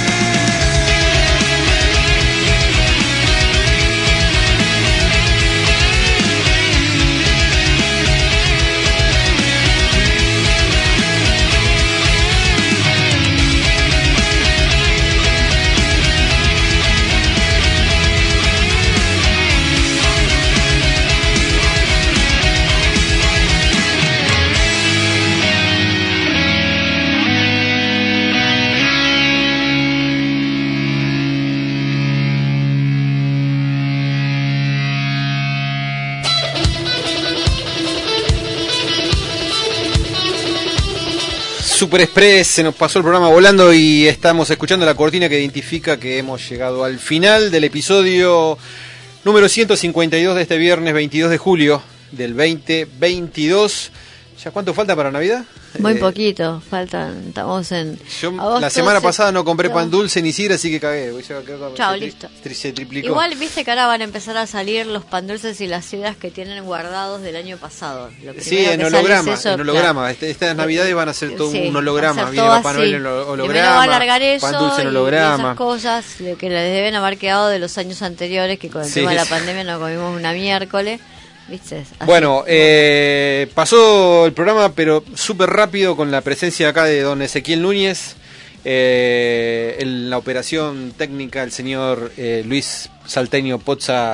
Super Express, se nos pasó el programa volando y estamos escuchando la cortina que identifica que hemos llegado al final del episodio número ciento cincuenta y dos de este viernes veintidós de julio del veinte veintidós. ¿Ya cuánto falta para Navidad? Muy Eh, poquito, faltan, estamos en Yo agosto, la semana se- pasada no compré no. pan dulce ni sidra, así que cagué. Voy a- creo que Chao, se tri- listo. tri- se triplicó. Igual viste que ahora van a empezar a salir los pan dulces y las sidras que tienen guardados del año pasado. Lo Sí, primero en que sale holograma, es eso, en holograma. claro. Este- estas navidades van a ser todo Sí, un holograma. va a ser Viene todo Papá Noel así. en holo- Primero holograma, va a alargar eso pan dulce en y- y holograma. esas cosas de que les deben haber quedado de los años anteriores, que con el Sí, tema de la sí. pandemia nos comimos una miércoles. ¿Viste? Así. Bueno, eh, pasó el programa, pero súper rápido con la presencia acá de don Ezequiel Núñez. Eh, en la operación técnica, el señor eh, Luis Salteño Pozza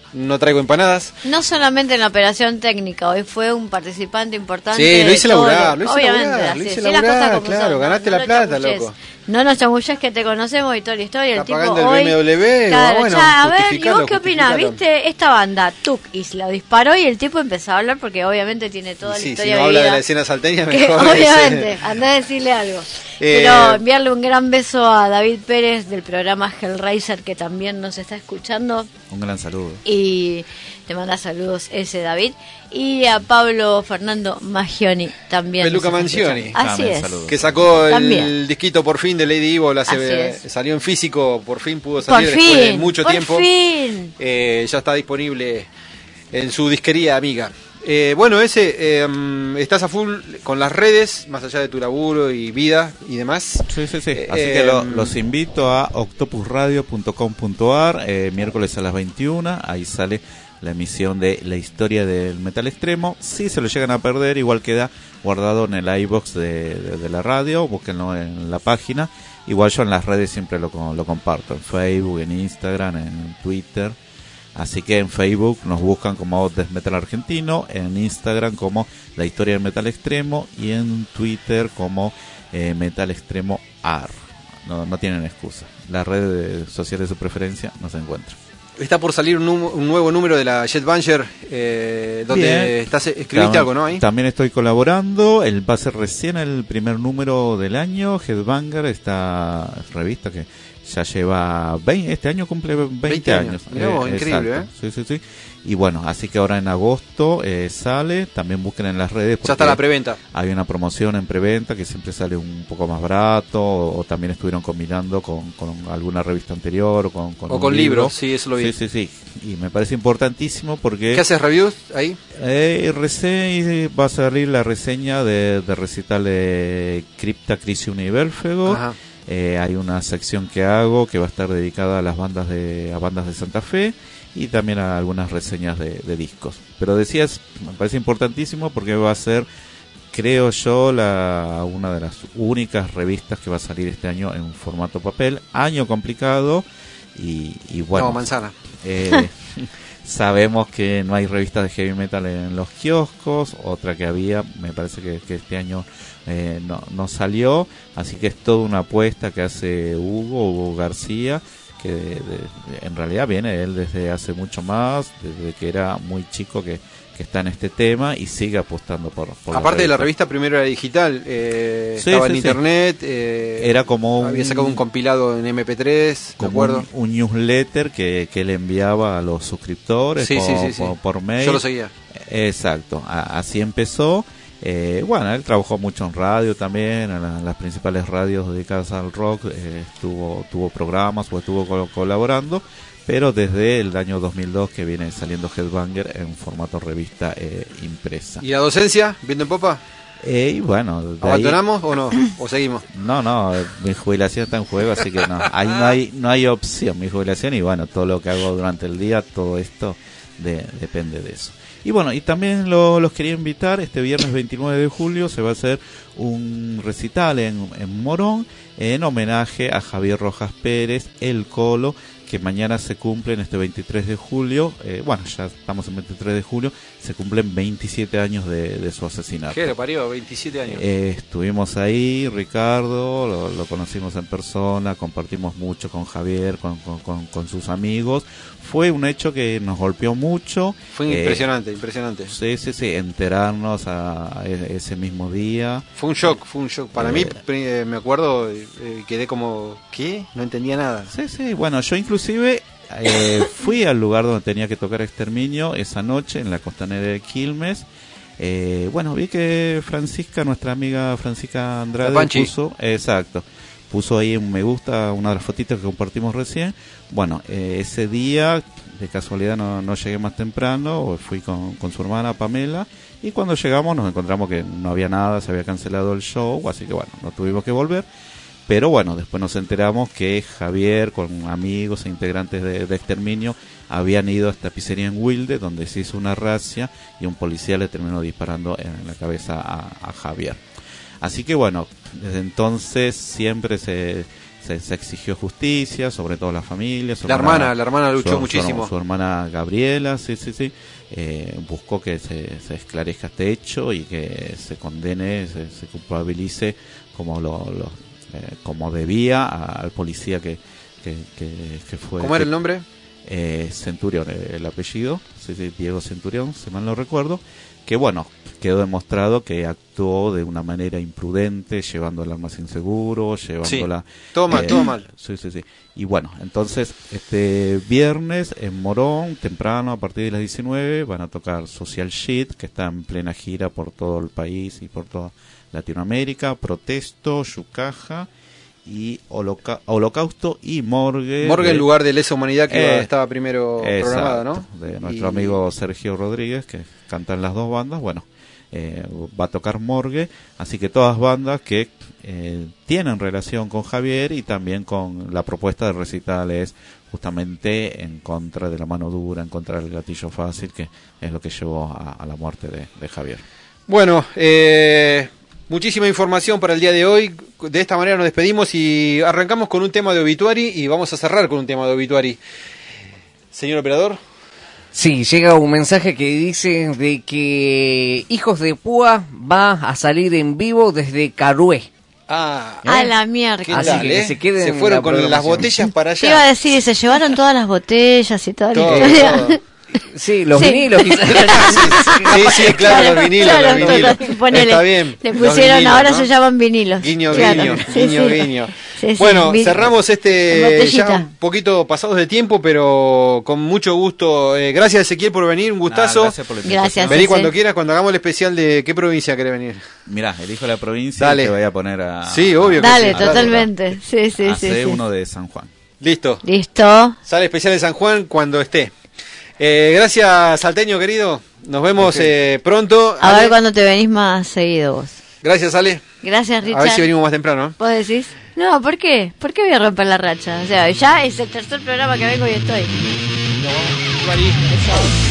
no traigo empanadas. No solamente en la operación técnica, hoy fue un participante importante. Sí, lo hice de todo laburar, lo- lo hice Obviamente, laburar, así lo hice es, sí, las laburar, cosas como claro, son, ganaste no la lo plata, chamullés. loco. No nos chamulles que te conocemos y toda la historia. El Está tipo pagando el hoy, B M W, claro, bueno, ya, a ver, ¿y justificalo, vos qué opinás? justificalo. ¿Viste esta banda? Tuc, y se la disparó y el tipo empezó a hablar porque obviamente tiene toda la Sí, si historia no habla de vivida. la escena salteña, Que, mejor. obviamente, ese- anda a decirle algo. Eh, Quiero enviarle un gran beso a David Pérez del programa Hellraiser, que también nos está escuchando. Un gran saludo. Y te manda saludos ese David. Y a Pablo Fernando Maggioni también. Peluca nos está Mangioni. escuchando. Así También es. saludos. Que sacó el También. disquito por fin de Lady Evil, hace- Así es. salió en físico, por fin pudo Por salir después de fin, mucho por tiempo. fin. Eh, ya está disponible en su disquería amiga. Eh, bueno, ese, eh, estás a full con las redes, más allá de tu laburo y vida y demás. Sí, sí, sí. Eh, Así que lo- em, los invito a octopus radio punto com punto a r, eh, miércoles a las veintiuna, ahí sale la emisión de la historia del metal extremo. Si se lo llegan a perder, igual queda guardado en el iBox de, de, de la radio, búsquenlo en la página. Igual yo en las redes siempre lo, lo comparto, en Facebook, en Instagram, en Twitter. Así que en Facebook nos buscan como Death Metal Argentino, en Instagram como La Historia del Metal Extremo y en Twitter como eh, Metal Extremo A R. No, no tienen excusa. La red social de su preferencia no se encuentra. Está por salir un, num- un nuevo número de la Jet Banger, eh, donde Bien. estás, escribiste Tam- algo, ¿no? Ahí. También estoy colaborando. El, va a ser recién el primer número del año. Headbanger, esta revista que ya lleva veinte, este año cumple veinte, veinte años. años. Mirá vos, increíble, exacto. Sí, sí, sí. Y bueno, así que ahora en agosto eh, sale. También busquen en las redes. Ya está porque la preventa. Hay una promoción en preventa que siempre sale un poco más barato. O, o también estuvieron combinando con, con alguna revista anterior o con, con O un con libro. libros, sí, eso lo vi. Sí, sí, sí. Y me parece importantísimo porque... ¿Qué haces reviews ahí? Eh, rese- va a salir la reseña de, de recital de Crypta, Crisium y Belfegor. Ajá. Eh, hay una sección que hago que va a estar dedicada a las bandas de a bandas de Santa Fe y también a algunas reseñas de, de discos. Pero decías, me parece importantísimo porque va a ser, creo yo, la una de las únicas revistas que va a salir este año en formato papel. Año complicado y, y bueno. No, manzana. Eh, sabemos que no hay revistas de heavy metal en los kioscos, otra que había, me parece que, que este año eh, no, no salió, así que es toda una apuesta que hace Hugo, Hugo García, que de- de- en realidad viene él desde hace mucho más, desde que era muy chico que, que está en este tema y sigue apostando por, por Aparte de la revista. revista, primero era digital, eh, Sí, estaba sí, en sí. internet, eh, Era como había un- sacado un compilado en eme pe tres, me como acuerdo. un, un newsletter que, que él enviaba a los suscriptores Sí, por, sí, sí, sí. por, por mail. Yo lo seguía. Exacto, a- así empezó. Eh, bueno, él trabajó mucho en radio también, en, la- en las principales radios dedicadas al rock, eh, estuvo, tuvo programas o estuvo col- colaborando, pero desde el año dos mil dos que viene saliendo Headbanger en formato revista eh, impresa. ¿Y la docencia? ¿Viendo en popa? Eh, y bueno, de ahí- ¿Abandonamos o no? ¿O seguimos? no, no, mi jubilación está en juego, así que no, ahí no hay, no hay opción, mi jubilación y bueno, todo lo que hago durante el día, todo esto de- depende de eso. Y bueno, y también lo- los quería invitar, este viernes veintinueve de julio se va a hacer un recital en, en Morón en homenaje a Javier Rojas Pérez, el Colo, que mañana se cumplen este veintitrés de julio, eh, bueno, ya estamos en veintitrés de julio, se cumplen veintisiete años de, de su asesinato. ¿Qué lo parió? veintisiete años. Eh, estuvimos ahí, Ricardo, lo, lo conocimos en persona, compartimos mucho con Javier, con, con, con, con sus amigos. Fue un hecho que nos golpeó mucho. Fue Eh, impresionante, impresionante. Sí, sí, sí, enterarnos a, a e- ese mismo día. Fue un shock, fue un shock. Para Eh, mí, pri- eh, me acuerdo, eh, quedé como, ¿qué? No entendía nada. Sí, sí, bueno, yo inclusive eh, fui al lugar donde tenía que tocar Exterminio esa noche en la costanera de Quilmes. Eh, bueno, vi que Francisca, nuestra amiga Francisca Andrade, La Panchi. puso, exacto, puso ahí un me gusta, una de las fotitos que compartimos recién. Bueno, eh, ese día, de casualidad no, no llegué más temprano, fui con, con su hermana Pamela, y cuando llegamos nos encontramos que no había nada, se había cancelado el show, así que bueno, no tuvimos que volver. Pero bueno, después nos enteramos que Javier, con amigos e integrantes de, de Exterminio, habían ido a esta pizzería en Wilde, donde se hizo una razzia y un policía le terminó disparando en la cabeza a, a Javier. Así que bueno, desde entonces siempre se, se, se exigió justicia, sobre todo la familia. Su la hermana, la hermana luchó su, muchísimo. Su, su hermana Gabriela, sí, sí, sí. Eh, buscó que se, se esclarezca este hecho y que se condene, se, se culpabilice como lo, lo eh, como debía a, al policía que, que, que, que fue. ¿Cómo era el nombre? Eh, Centurión, el apellido, sí, sí, Diego Centurión, si mal no recuerdo, que bueno, quedó demostrado que actuó de una manera imprudente, llevando el arma sin seguro, llevándola... Sí, todo mal, eh, todo mal. Sí, sí, sí. Y bueno, entonces, este viernes en Morón, temprano, a partir de las diecinueve, van a tocar Social Shit, que está en plena gira por todo el país y por toda Latinoamérica, Protesto, Yucaja y Holoca Holocausto y Morgue. Morgue de, en lugar de Lesa Humanidad, que eh, estaba primero exacto, programada, ¿no? De nuestro y... amigo Sergio Rodríguez, que canta en las dos bandas. Bueno, eh, va a tocar Morgue, así que todas bandas que eh, tienen relación con Javier y también con la propuesta de recital es justamente en contra de la mano dura, en contra del gatillo fácil, que es lo que llevó a, a la muerte de, de Javier. Bueno, eh... muchísima información para el día de hoy. De esta manera nos despedimos y arrancamos con un tema de obituary y vamos a cerrar con un tema de obituary. Señor operador. Sí, llega un mensaje que dice de que Hijos de Púa va a salir en vivo desde Carué. Ah, a la mierda. ¿qué Así tal, que eh? se queden se en fueron la con las programación. botellas para Te iba a allá. decir, se llevaron todas las botellas y toda la Todo, historia. todo. Sí, los Sí. vinilos. Sí, sí, claro, los vinilos, claro, los vinilos. todo, ponele. Está bien. Le los pusieron, vinilos, ahora ¿no? se llaman vinilos. Guiño, Claro, guiño, sí, guiño, sí. guiño. Sí, sí, Bueno, vin- cerramos en este botellita. ya un poquito pasados de tiempo, pero con mucho gusto. Eh, gracias Ezequiel por venir, un gustazo. Nah, gracias por la invitación. Gracias. Vení Eze. cuando quieras, cuando hagamos el especial de qué provincia querés venir. Mirá, elijo la provincia Dale. y te voy a poner a... Sí, obvio que Dale, sí. totalmente. Sí, sí, sí. Hace sí. uno de San Juan. Listo. Listo. Sale especial de San Juan cuando esté. Eh, gracias, Salteño querido. Nos vemos eh, pronto. A Ale. ver cuando te venís más seguido vos. Gracias, Ale. Gracias, A Richard. ver si venimos más temprano. ¿eh? ¿Vos decís? No, ¿por qué? ¿Por qué voy a romper la racha? O sea, ya es el tercer programa que vengo y estoy. Chau.